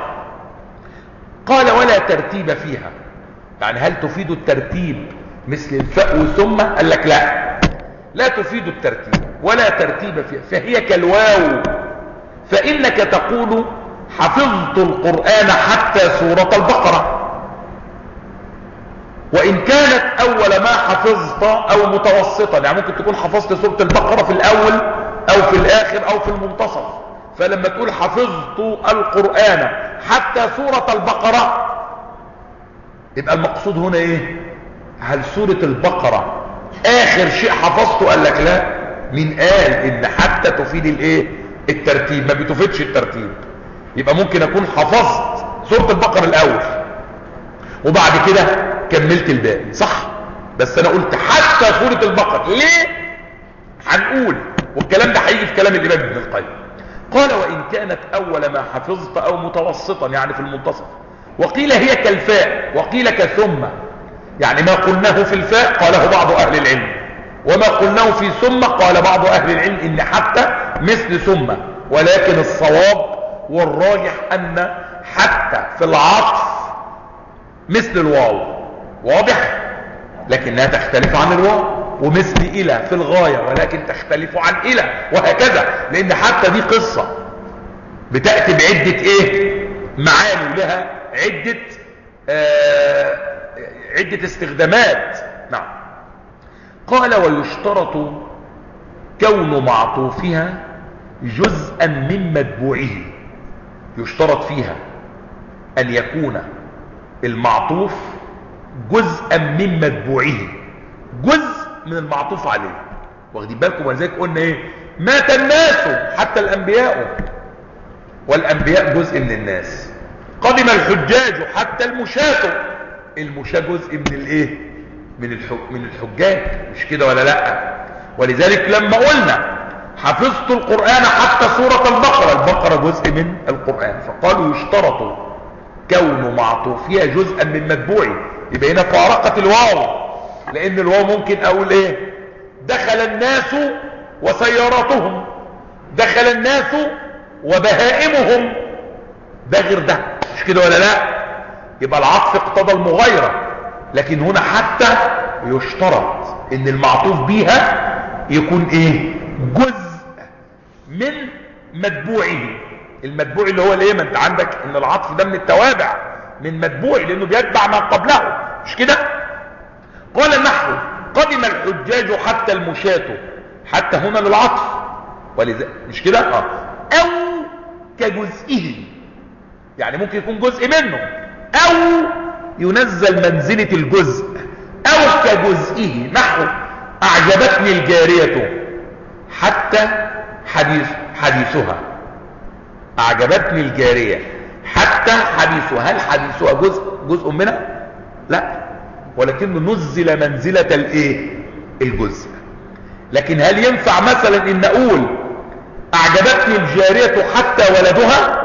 قال ولا ترتيب فيها. يعني هل تفيد الترتيب مثل الفاء ثم؟ قال لك لا، لا تفيد الترتيب ولا ترتيب فيها، فهي كالواو. فإنك تقول حفظت القرآن حتى سورة البقرة، وإن كانت أول ما حفظت أو متوسطا. يعني ممكن تكون حفظت سورة البقرة في الأول أو في الآخر أو في المنتصف. فلما تقول حفظت القرآن حتى سورة البقرة، يبقى المقصود هنا إيه؟ هل سورة البقرة آخر شيء حفظته؟ قال لك لا. مين قال إن حتى تفيد الإيه؟ الترتيب؟ ما بتفيدش الترتيب. يبقى ممكن أكون حفظت سورة البقرة الأول وبعد كده كملت الباقي، صح؟ بس انا قلت حتى سورة البقرة. ليه؟ هنقول، والكلام ده هيجي في كلام الامام ابن القيم. قال وإن كانت أول ما حفظت أو متوسطا يعني في المنتصف. وقيل هي كالفاء وقيل كثم، يعني ما قلناه في الفاء قاله بعض أهل العلم، وما قلناه في ثم قال بعض أهل العلم إن حتى مثل ثم، ولكن الصواب والراجح أن حتى في العطف مثل الواو، واضح؟ لكنها تختلف عن الواو، ومثل إلى في الغاية ولكن تختلف عن إلى، وهكذا، لأن حتى دي قصة بتأتي بعدة إيه؟ معاني، لها عدة آه عدة استخدامات. نعم. قال ويشترط كون معطوفها جزءا من متبوعه، يشترط فيها أن يكون المعطوف جزءا من متبوعه، جزء من المعطوف عليه. واخدين بالكم؟ ولذلك قلنا ايه؟ مات الناس حتى الانبياء، والانبياء جزء من الناس. قدم الحجاج حتى المشاة، المشاة جزء من الايه؟ من من الحجاج، مش كده ولا لا؟ ولذلك لما قلنا حفظت القرآن حتى سورة البقرة، البقرة جزء من القرآن، فقالوا يشترط كون معطوفها جزءا من متبوعه. يبقى هنا فارقت الواو، لان الواو ممكن اقول ايه؟ دخل الناس وسياراتهم، دخل الناس وبهائمهم، ده غير ده، مش كده ولا لا؟ يبقى العطف اقتضى المغايرة، لكن هنا حتى يشترط ان المعطوف بيها يكون ايه؟ جزء من متبوعه. المتبوع اللي هو الايه؟ ما انت عندك ان العطف ده من التوابع، من متبوع لانه بيتبع ما قبله، مش كده؟ قال النحو قدم الحجاج حتى المشاة، حتى هنا للعطف، ولذا مش كده؟ اه او كجزئه، يعني ممكن يكون جزء منه، او ينزل منزلة الجزء، او كجزئه. نحو اعجبتني الجارية حتى حديث حديثها، اعجبتني الجارية حتى حديثها. هل حديثها جزء جزء منها؟ لا، ولكنه نزل منزلة الايه؟ الجزء. لكن هل ينفع مثلا ان اقول اعجبتني الجارية حتى ولدها؟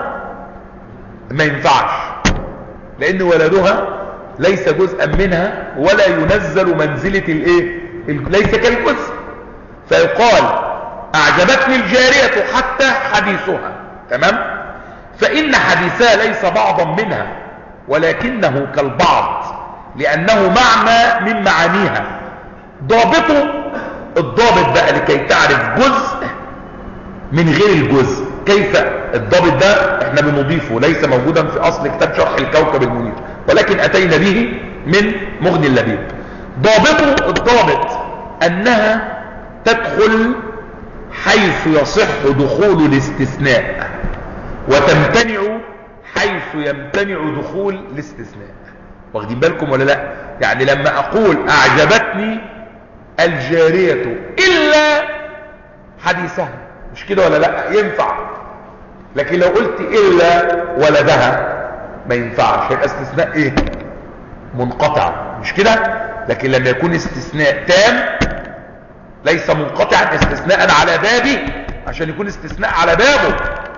ما ينفعش، لان ولدها ليس جزءا منها ولا ينزل منزلة الايه؟ ليس كالجزء. فيقال اعجبتني الجارية حتى حديثها، تمام؟ فان حديثها ليس بعضا منها ولكنه كالبعض، لانه معنى من معانيها. ضابطه الضابط بقى لكي تعرف جزء من غير الجزء. كيف الضابط ده؟ احنا بنضيفه، ليس موجودا في اصل كتاب شرح الكوكب المنير، ولكن اتينا به من مغني اللبيب. ضابطه الضابط انها تدخل حيث يصح دخول الاستثناء، وتمتنع حيث يمتنع دخول الاستثناء. واخدين بالكم ولا لا؟ يعني لما اقول اعجبتني الجارية الا حديثها، مش كده ولا لا؟ ينفع. لكن لو قلت الا ولدها ما ينفعش، هيبقى استثناء ايه؟ منقطع، مش كده؟ لكن لما يكون استثناء تام ليس منقطعا استثناء على بابي، عشان يكون استثناء على بابه.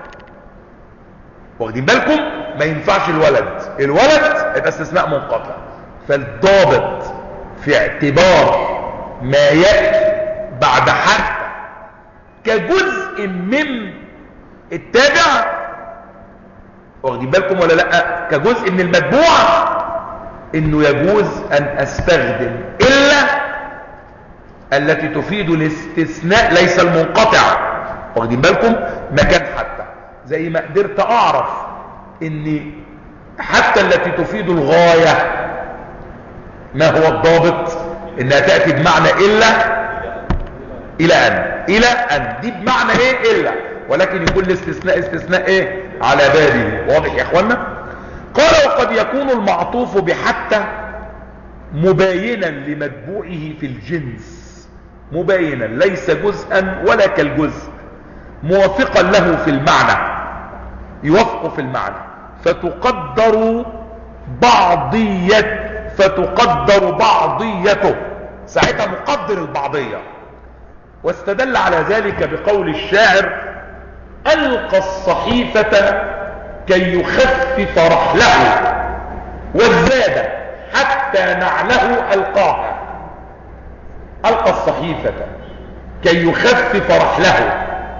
واخدين بالكم؟ ما ينفعش الولد، الولد يبقى استثناء منقطع. فالضابط في اعتبار ما يأتي بعد حتى كجزء من التابع، واخدين بالكم ولا لا؟ كجزء من المتبوع، انه يجوز ان استخدم الا التي تفيد الاستثناء ليس المنقطع. واخدين بالكم؟ مكان حتى، زي ما قدرت اعرف ان حتى التي تفيد الغاية ما هو الضابط؟ انها تأتي بمعنى الا الى ان، الى ان دي بمعنى ايه؟ الا، ولكن يكون الاستثناء استثناء ايه؟ على بابه. واضح يا اخوانا؟ قال وقد يكون المعطوف بحتى مباينا لمتبوعه في الجنس، مباينا ليس جزءا ولا كالجزء، موافقا له في المعنى، يوافق في المعنى، فتقدر بعضية فتقدر بعضيته، ساعتها نقدر البعضية. واستدل على ذلك بقول الشاعر ألقى الصحيفة كي يخفف رحله، والزاد حتى نعله ألقاها. ألقى الصحيفة كي يخفف رحله،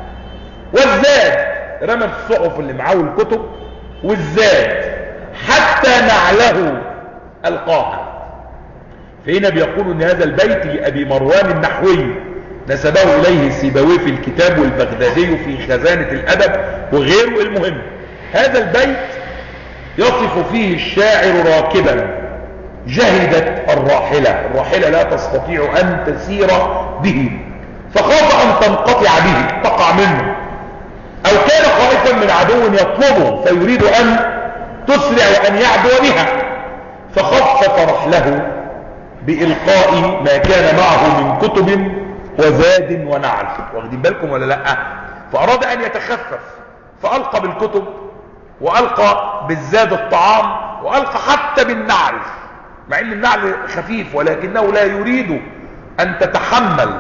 والزاد رمى الصحف اللي معاه الكتب، والزاد حتى نعله ألقاها. فهنا بيقول ان هذا البيت لأبي مروان النحوي نسبه إليه سيبويه في الكتاب، والبغدادي في خزانة الأدب وغيره. المهم هذا البيت يصف فيه الشاعر راكبا جهدت الراحلة، الراحلة لا تستطيع أن تسير به، فخاف أن تنقطع به تقع منه، أو كان خائفا من عدو يطلبه فيريد أن تسرع وأن يعدو بها، فخفف رحله بإلقاء ما كان معه من كتب وزاد ونعل. واخدين بالكم ولا لا؟ فأراد أن يتخفف فألقى بالكتب، وألقى بالزاد الطعام، وألقى حتى بالنعل، مع أن النعل خفيف ولكنه لا يريد أن تتحمل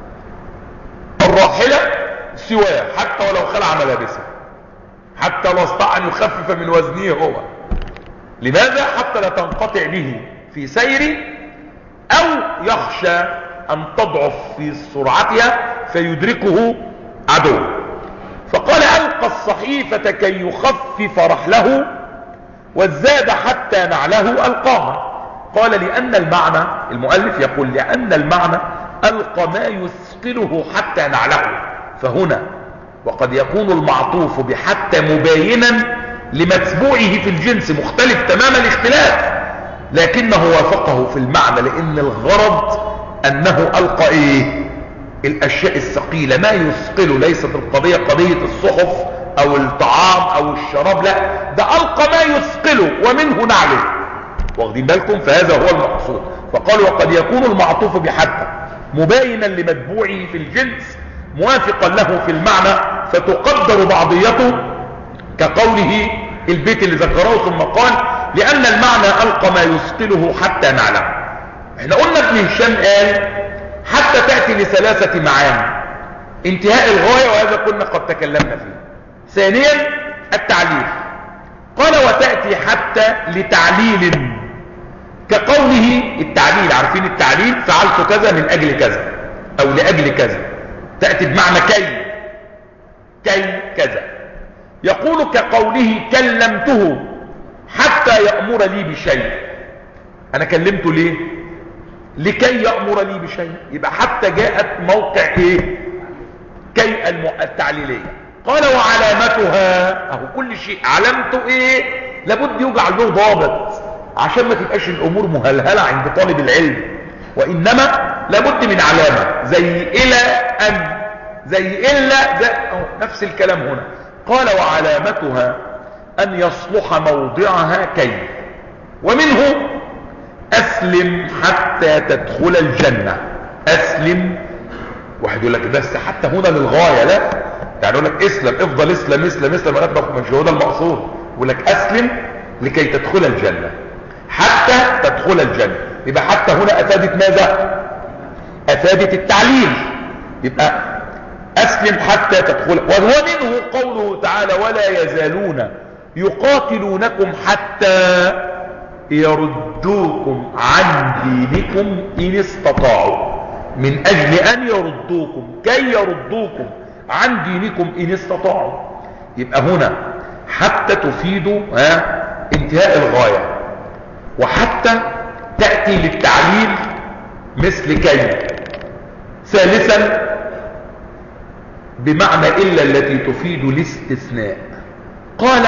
الراحلة سواه، حتى ولو خلع ملابسه، حتى لو استطاع أن يخفف من وزنه هو. لماذا؟ حتى لا تنقطع به في سيره، أو يخشى أن تضعف في سرعتها فيدركه عدو. فقال ألقى الصحيفة كي يخفف رحله، والزاد حتى نعله ألقاها. قال لأن المعنى، المؤلف يقول لأن المعنى ألقى ما يثقله حتى نعله. فهنا وقد يكون المعطوف بحتى مباينا لمتبوعه في الجنس مختلف تمام الاختلاف، لكنه وافقه في المعنى، لأن الغرض أنه ألقى إيه؟ الأشياء الثقيلة، ما يثقله. ليست القضية قضية الصحف أو الطعام أو الشراب، لا، ده ألقى ما يثقله ومنه نعله. واخدين بالكم؟ فهذا هو المقصود. فقال وقد يكون المعطوف بحتى مباينا لمتبوعه في الجنس موافقا له في المعنى، فتقدر بعضيته كقوله البيت اللي ذكره ثم قال لأن المعنى ألقى ما يثقله حتى نعلم. احنا قلنا ابن هشام قال حتى تأتي لثلاثة معاني: انتهاء الغاية، وهذا كنا قد تكلمنا فيه. ثانيا التعليل، قال وتأتي حتى لتعليل، كقوله التعليل، عارفين التعليل؟ فعلت كذا من أجل كذا أو لأجل كذا، تأتي بمعنى كي كي كذا. يقول كقوله كلمته حتى يأمر لي بشيء. أنا كلمته ليه؟ لكي يأمر لي بشيء. يبقى حتى جاءت موقع إيه؟ كي التعليلية. قال وعلامتها، أهو كل شيء علامته إيه؟ لابد يجعل له ضابط عشان ما تبقاش الأمور مهلهلة عند طالب العلم، وإنما لابد من علامة، زي إلى أن، زي إلا، زي نفس الكلام هنا. قال وعلامتها أن يصلح موضعها كي، ومنه أسلم حتى تدخل الجنة. أسلم، واحد يقول لك بس حتى هنا للغاية، لا، يعني يقول لك اسلم، افضل اسلم اسلم اسلم لغايه ما مش هو ده المقصود. يقول لك أسلم لكي تدخل الجنة، حتى تدخل الجنة. يبقى حتى هنا أفادت ماذا؟ أفادت التعليل. يبقى أسلم حتى تدخل. وهو منه قوله تعالى ولا يزالون يقاتلونكم حتى يردوكم عن دينكم إن استطاعوا، من أجل أن يردوكم، كي يردوكم عن دينكم إن استطاعوا. يبقى هنا حتى تفيد ها انتهاء الغاية، وحتى تأتي للتعليل مثل كي. ثالثا بمعنى إلا التي تفيد الاستثناء. قال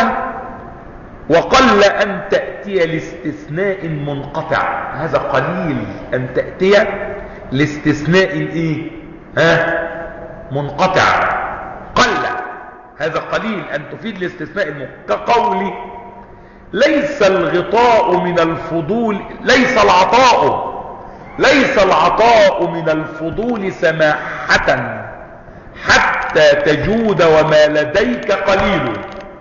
وقل أن تأتي لاستثناء منقطع. هذا قليل أن تأتي لاستثناء إيه؟ ها منقطع، قل، هذا قليل أن تفيد الاستثناء المنقطع. كقول ليس الغطاء من الفضول، ليس العطاء ليس العطاء من الفضول سماحة حتى تجود وما لديك قليل.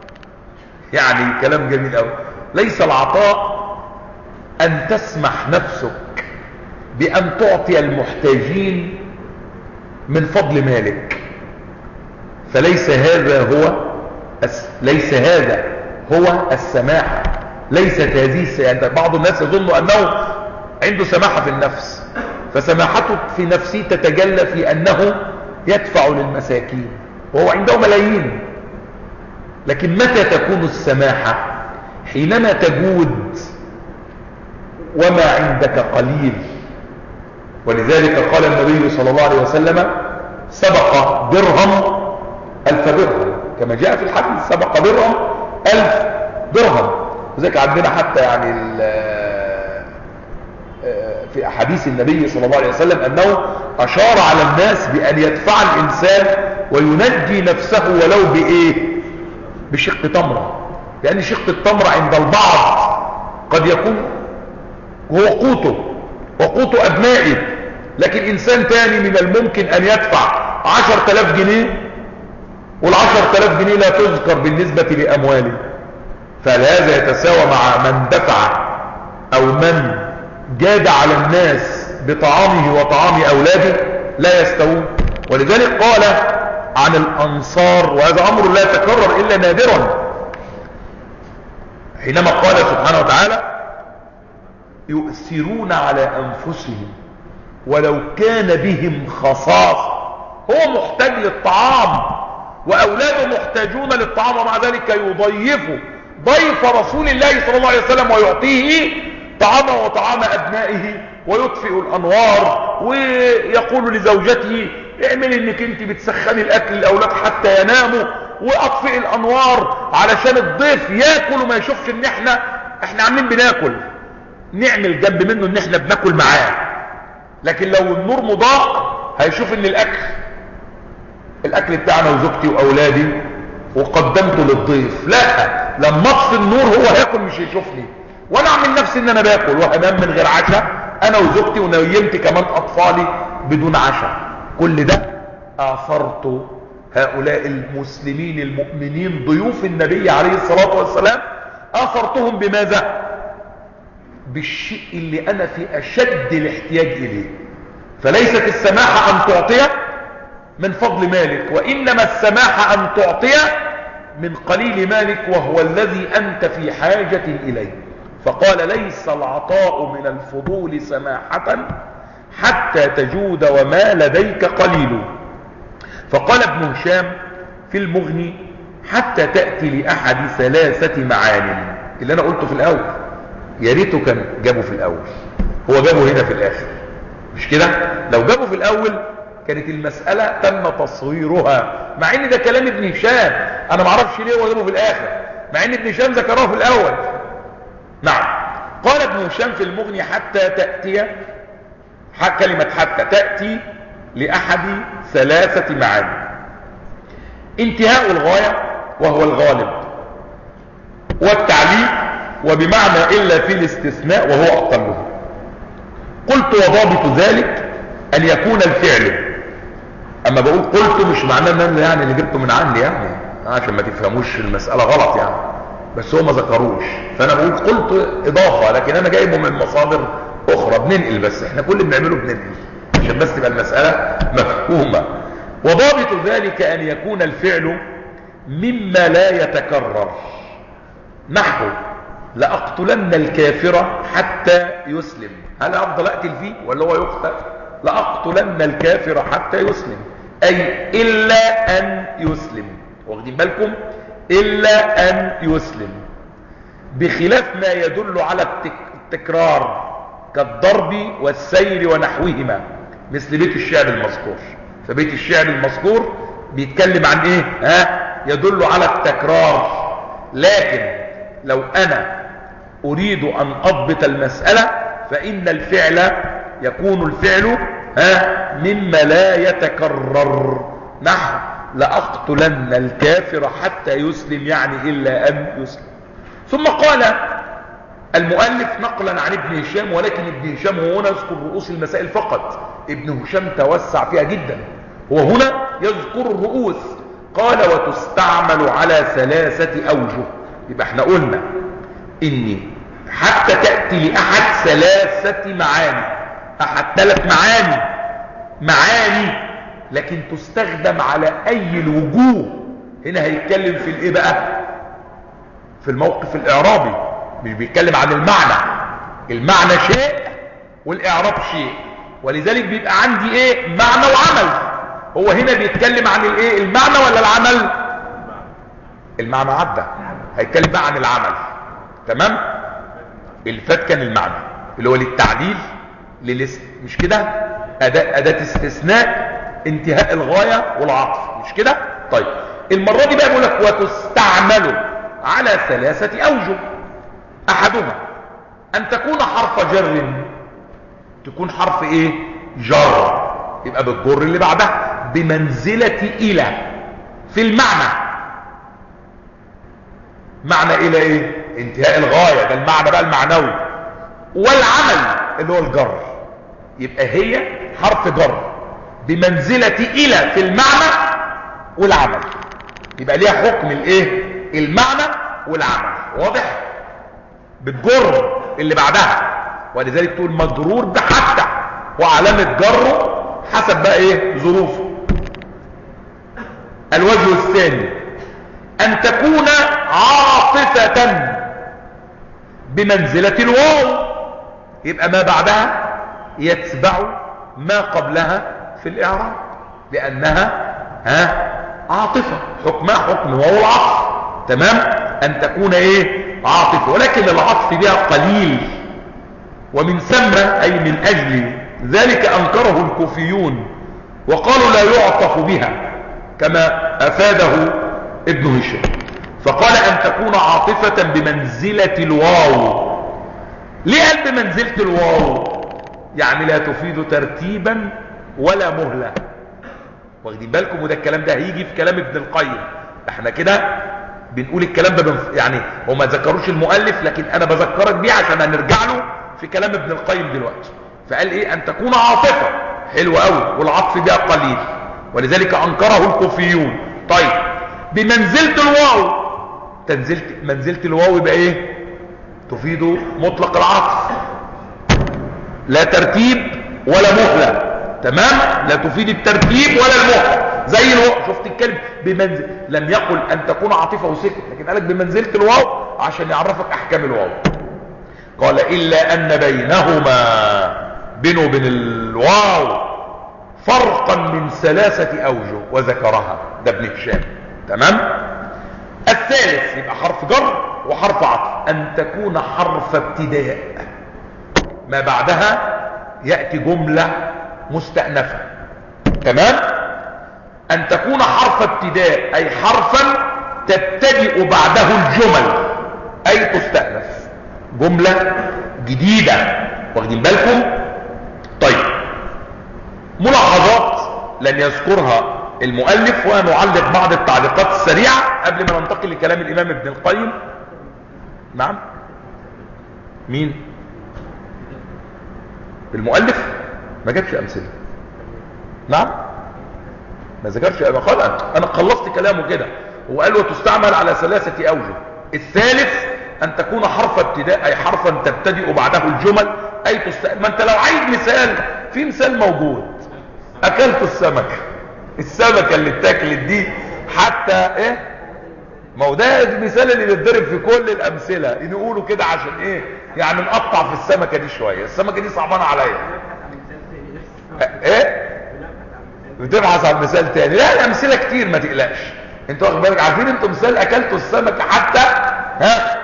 يعني كلام جميل أوي. ليس العطاء أن تسمح نفسك بأن تعطي المحتاجين من فضل مالك، فليس هذا هو ليس هذا هو السماحة. ليست هذه يعني بعض الناس يظن أنه عنده سماحة في النفس، فسماحته في نفسه تتجلى في أنه يدفع للمساكين وهو عنده ملايين. لكن متى تكون السماحة؟ حينما تجود وما عندك قليل. ولذلك قال النبي صلى الله عليه وسلم سبق درهم ألف درهم، كما جاء في الحديث سبق درهم ألف درهم. وذلك عندنا حتى يعني في أحاديث النبي صلى الله عليه وسلم أنه أشار على الناس بأن يدفع الإنسان وينجي نفسه ولو بإيه؟ بشق تمرة. لأن شق التمرة عند البعض قد يكون هو قوته وقوت أبنائه، لكن إنسان تاني من الممكن أن يدفع عشر تلاف جنيه، والعشر تلاف جنيه لا تذكر بالنسبة لأمواله. فهذا يتساوى مع من دفع أو من جاد على الناس بطعامه وطعام أولاده، لا يستوون. ولذلك قال عن الأنصار، وهذا أمر لا يتكرر إلا نادرا، حينما قال سبحانه وتعالى يؤثرون على أنفسهم ولو كان بهم خصاصة. هو محتاج للطعام وأولاده محتاجون للطعام، ومع ذلك يضيفه ضيف رسول الله صلى الله عليه وسلم ويعطيه طعامه وطعام أبنائه، ويطفئ الأنوار ويقول لزوجته اعمل انك انت بتسخني الأكل للأولاد حتى يناموا، وأطفئ الأنوار علشان الضيف يأكل وما يشوفش ان احنا احنا عاملين بناكل، نعمل جنب منه ان احنا بناكل معاه. لكن لو النور مضاء هيشوف ان الاكل الاكل بتاعنا وزوجتي واولادي وقدمته للضيف. لا، لما اطفي النور هو هياكل مش هيشوفني، وانا اعمل نفسي ان انا باكل وهنام من غير عشاء انا وزوجتي، ونيمت كمان اطفالي بدون عشاء. كل ده اثرت هؤلاء المسلمين المؤمنين ضيوف النبي عليه الصلاة والسلام، اثرتهم بماذا؟ بالشيء اللي انا في اشد الاحتياج اليه. فليست السماحة ان تعطي من فضل مالك، وانما السماحة ان تعطي من قليل مالك وهو الذي انت في حاجة اليه. فقال ليس العطاء من الفضول سماحة حتى تجود وما لديك قليل. فقال ابن هشام في المغني حتى تأتي لأحد ثلاثة معان، اللي انا قلته في الاول يا ريته كان جابه في الاول، هو جابه هنا في الاخر، مش كده؟ لو جابه في الاول كانت المسألة تم تصويرها، مع ان ده كلام ابن هشام، انا معرفش ليه هو جابه في الاخر مع ان ابن هشام ذكره في الاول. نعم، قال ابن هشام في المغني حتى تأتي، كلمة حتى تأتي لأحد ثلاثة معاني: انتهاء الغاية وهو الغالب، والتعليق، وبمعنى إلا في الاستثناء وهو أقله. قلت وضابط ذلك أن يكون الفعل، أما بقول قلت مش معناه أن أنا يعني اللي جبته من عندي يعني عشان ما تفهموش المسألة غلط يعني، بس هو ما ذكروش، فأنا بقول قلت إضافة لكن أنا جايبه من مصادر أخرى، بننقل بس، احنا كل اللي بنعمله بننقل عشان بس تبقى المسألة مفهومة. وضابط ذلك أن يكون الفعل مما لا يتكرر، نحو لأقتلن الكافر حتى يسلم. هل أفضل أقتل فيه ولا هو يقتل؟ لأقتلن الكافر حتى يسلم، أي إلا أن يسلم، واخدين بالكم؟ إلا أن يسلم، بخلاف ما يدل على التكرار كالضرب والسير ونحوهما، مثل بيت الشعر المذكور. فبيت الشعر المذكور بيتكلم عن ايه؟ ها؟ يدل على التكرار. لكن لو انا اريد ان اضبط المسألة فان الفعل يكون الفعل ها مما لا يتكرر، نحو لأقتلن الكافر حتى يسلم، يعني إلا أن يسلم. ثم قال المؤلف نقلا عن ابن هشام، ولكن ابن هشام هو هنا يذكر رؤوس المسائل فقط، ابن هشام توسع فيها جدا، هو هنا يذكر الرؤوس. قال وتستعمل على ثلاثة أوجه. يبقى احنا قلنا إني حتى تأتي لأحد ثلاثة معاني، أحد ثلاث معاني، معاني لكن تستخدم على اي الوجوه. هنا هيتكلم في الايه بقى؟ في الموقف الاعرابي، مش بيتكلم عن المعنى. المعنى شيء والاعراب شيء، ولذلك بيبقى عندي ايه؟ معنى وعمل. هو هنا بيتكلم عن الايه؟ المعنى ولا العمل؟ المعنى عدى، هيتكلم بقى عن العمل. تمام؟ اللي فات كان المعنى اللي هو للتعليل للاسم، مش كده؟ اداة اداة استثناء انتهاء الغاية والعطف، مش كده؟ طيب المرة دي بقى بيقول لك وتستعمل على ثلاثة اوجه. احدها ان تكون حرف جر، تكون حرف ايه؟ جر، يبقى بالجر اللي بعدها بمنزلة الى في المعنى. معنى الى ايه؟ انتهاء الغاية، ده المعنى بقى المعنوي. والعمل اللي هو الجر، يبقى هي حرف جر بمنزلة الى في المعنى والعمل، يبقى ليها حكم الايه؟ المعنى والعمل. واضح؟ بالجر اللي بعدها، ولذلك تقول مجرور بحتى وعلامة جره حسب بقى ايه؟ ظروفه. الوجه الثاني ان تكون عاطفة بمنزلة الواو، يبقى ما بعدها يتبع ما قبلها في الاعراب، لانها ها عاطفة، حكمها حكم واو العطف. تمام؟ ان تكون ايه؟ عاطفة، ولكن العطف بها قليل، ومن ثم اي من اجل ذلك انكره الكوفيون وقالوا لا يعطف بها، كما افاده ابن هشام، فقال ان تكون عاطفة بمنزلة الواو. ليه قال بمنزلة الواو؟ يعني لا تفيد ترتيبا ولا مهلة. واخدين بالكم؟ وده الكلام ده هيجي في كلام ابن القيم. احنا كده بنقول الكلام ده بنف... يعني هو ما ذكروش المؤلف، لكن انا بذكرك بيه عشان هنرجع له في كلام ابن القيم دلوقتي. فقال ايه؟ ان تكون عاطفة، حلو قوي، والعطف بها قليل، ولذلك انكره الكوفيون. طيب بمنزلة الواو، تنزلت منزلة الواو يبقى ايه؟ تفيد مطلق العطف، لا ترتيب ولا مهلة. تمام؟ لا تفيد الترتيب ولا المهلة، زي الواو. شفت الكلمة بمنزل، لم يقل ان تكون عاطفة وسكت، لكن قالك بمنزلة الواو عشان يعرفك احكام الواو. قال الا ان بينهما، بينه وبين الواو فرقا من ثلاثة اوجه وذكرها، ده ابن هشام. تمام؟ الثالث يبقى حرف جر وحرف عطف، ان تكون حرف ابتداء، ما بعدها يأتي جملة مستأنفة. تمام؟ ان تكون حرف ابتداء اي حرفا تبتدئ بعده الجمل، اي تستأنف، جملة جديدة. واخدين بالكم؟ طيب ملاحظات لن يذكرها المؤلف، ونعلق بعض التعليقات السريعة قبل ما ننتقل لكلام الامام ابن القيم. نعم؟ مين؟ المؤلف ما جابش امثله. نعم؟ ما ذكرش. انا خلصت كلامه كده، وقال وتستعمل على ثلاثة اوجه. الثالث ان تكون حرف ابتداء اي حرفا تبتدئ بعده الجمل، اي تستعمل. ما انت لو عايز مثال، في مثال موجود، اكلت السمكة، السمكة اللي اتاكلت دي حتى ايه؟ ما هو ده المثال اللي بيتضرب في كل الامثله، نقوله كده عشان ايه؟ يعني نقطع في السمكه دي شويه، السمكه دي صعبانه عليا. ايه؟ بتبحث عن مثال تاني؟ لا الامثله كتير ما تقلقش. انتوا واخد بالك؟ عارفين انتوا مثال اكلتوا السمكه حتى ها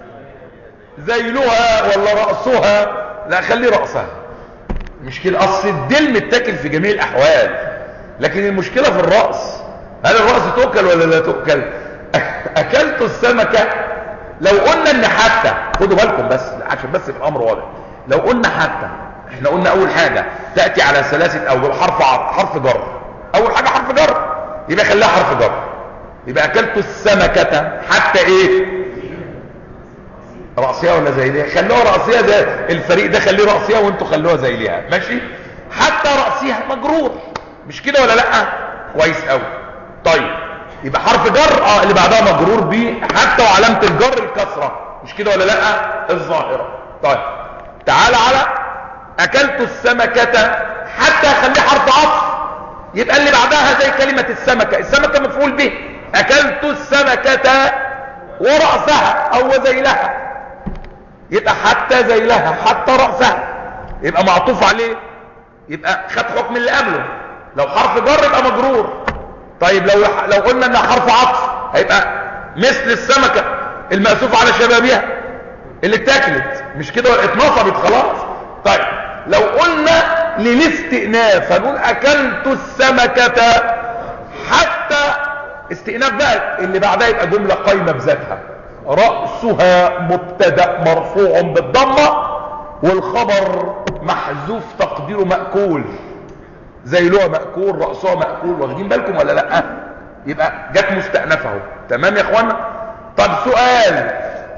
ذيلها ولا راسها؟ لا خلي راسها. مش كده، اصل الديل متاكل في جميع الاحوال، لكن المشكله في الراس. هل الراس تؤكل ولا لا تؤكل؟ اكلت السمكة. لو قلنا ان حتى، خدوا بالكم بس عشان بس الامر واضح، لو قلنا حتى، احنا قلنا اول حاجة تأتي على ثلاثة اوجه، حرف حرف جر، اول حاجة حرف جر، يبقى خليها حرف جر، يبقى اكلت السمكة حتى ايه؟ رأسية ولا زيليها؟ خلوها رأسية، زي الفريق ده خليه رأسية وانتوا خلوها زيليها، ماشي؟ حتى رأسيها مجرور، مش كده ولا لا؟ كويس قوي. طيب يبقى حرف جر اه اللي بعدها مجرور به حتى، وعلامة الجر الكسرة، مش كده ولا لا؟ الظاهرة. طيب تعال على اكلت السمكة حتى، خليه حرف عطف، يبقى اللي بعدها زي كلمة السمكة. السمكة مفعول به، اكلت السمكة ورأسها او وذيلها، يبقى حتى ذيلها حتى رأسها، يبقى معطوف عليه، يبقى خد حكم اللي قبله. لو حرف جر يبقى مجرور. طيب لو لو قلنا انها حرف عطف هيبقى مثل السمكة المأسوف على شبابها اللي اتاكلت، مش كده اتنصبت خلاص. طيب لو قلنا للاستئناف هنقول اكلت السمكة حتى استئناف بقى اللي بعدها يبقى جملة قايمة بذاتها. رأسها مبتدأ مرفوع بالضمة والخبر محذوف تقديره مأكول، زي لها مأكول رأسها مأكول، واخدين بالكم ولا لا؟ يبقى جت مستأنفة اهو. تمام يا اخوانا؟ طب سؤال،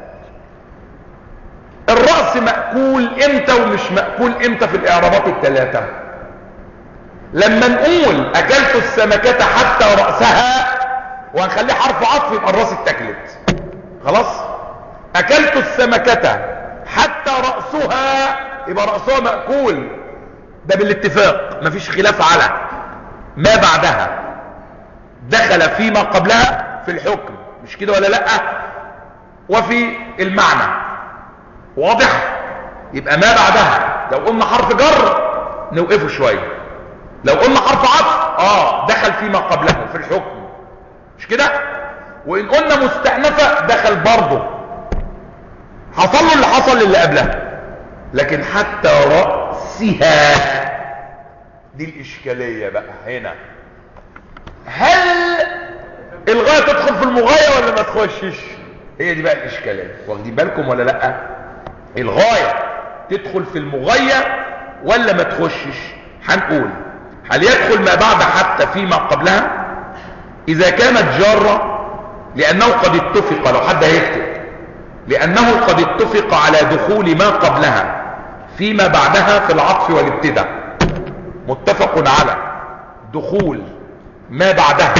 الرأس مأكول امتى ومش مأكول امتى في الاعرابات الثلاثة؟ لما نقول اكلت السمكة حتى رأسها وهنخليه حرف عطف يبقى الراس اتاكلت خلاص. اكلت السمكة حتى رأسها يبقى رأسها مأكول، ده بالاتفاق مفيش خلاف على ما بعدها دخل فيما قبلها في الحكم، مش كده ولا لا؟ وفي المعنى واضح؟ يبقى ما بعدها لو قلنا حرف جر نوقفه شوية، لو قلنا حرف عطف اه دخل فيما قبلها في الحكم، مش كده؟ وان قلنا مستأنفة دخل برضه، حصل له اللي حصل للي قبلها. لكن حتى رأسها دي الاشكالية بقى هنا، هل الغاية تدخل في المغاية ولا ما تخشش؟ هي دي بقى الاشكالية، واخدين بالكم ولا لا؟ الغاية تدخل في المغاية ولا ما تخشش؟ هنقول هل يدخل ما بعد حتى فيما قبلها اذا كانت جارة لانه قد اتفق، لو حد هيكتب لانه قد اتفق على دخول ما قبلها فيما بعدها في العطف والابتداء، متفق على دخول ما بعدها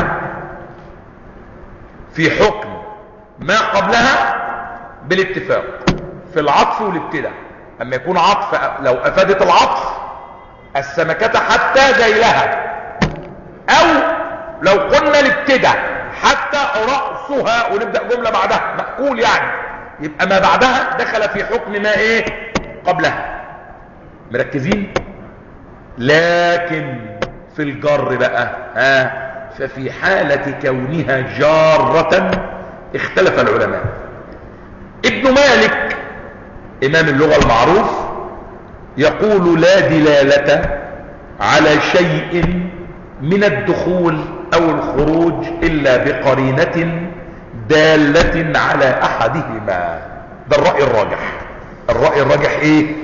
في حكم ما قبلها بالاتفاق في العطف والابتداء. اما يكون عطف لو افادت العطف السمكة حتى ذيلها، او لو قلنا الابتداء حتى رأسها ونبدأ جملة بعدها مأكول يعني، يبقى ما بعدها دخل في حكم ما ايه قبلها. مركزين؟ لكن في الجر بقى ها ففي حالة كونها جارة اختلف العلماء. ابن مالك امام اللغة المعروف يقول لا دلالة على شيء من الدخول او الخروج الا بقرينة دالة على احدهما. ده الرأي الراجح. الرأي الراجح ايه؟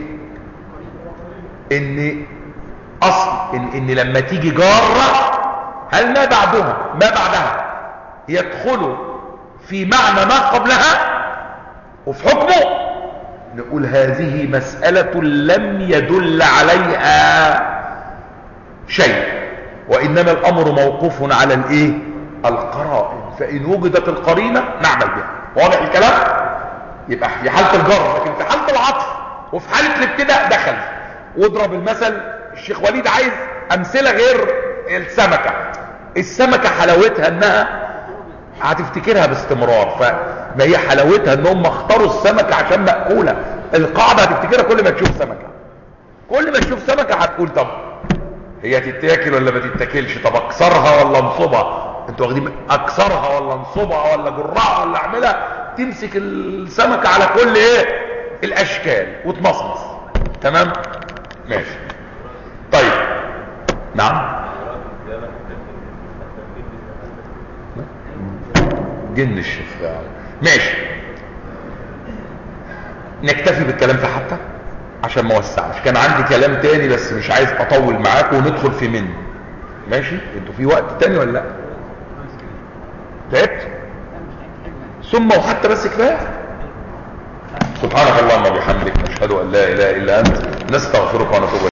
ان اصل ان, إن لما تيجي جارة هل ما بعدها ما بعدها يدخل في معنى ما قبلها وفي حكمه؟ نقول هذه مسألة لم يدل عليها شيء، وإنما الأمر موقوف على الإيه؟ القرائن، فإن وجدت القرينة نعمل بها. واضح الكلام؟ يبقى في حالة الجر، لكن في حالة العطف وفي حالة الابتداء دخل. واضرب المثل، الشيخ وليد عايز أمثلة غير السمكة. السمكة حلاوتها انها هتفتكرها باستمرار، فما هي حلاوتها ان هم اختاروا السمكة عشان مأكولة. القاعدة هتفتكرها كل ما تشوف سمكة، كل ما تشوف سمكة هتقول طب هي تتاكل ولا ما تتاكلش، طب اكسرها ولا انصبها، انتوا واخدين اكسرها ولا انصبها ولا جرعها ولا اعملها، تمسك السمكة على كل ايه الاشكال وتمصمص. تمام ماشي. طيب نعم جن الشفاعة. ماشي نكتفي بالكلام في حتى عشان ما وسعش. كان عندي كلام تاني بس مش عايز اطول معاكم وندخل في من. ماشي انتوا في وقت تاني ولا لا؟ تعبت؟ ثم وحتى بس كفايه. سبحانك اللهم وبحمدك نشهد ان لا اله الا انت نستغفرك ونتوب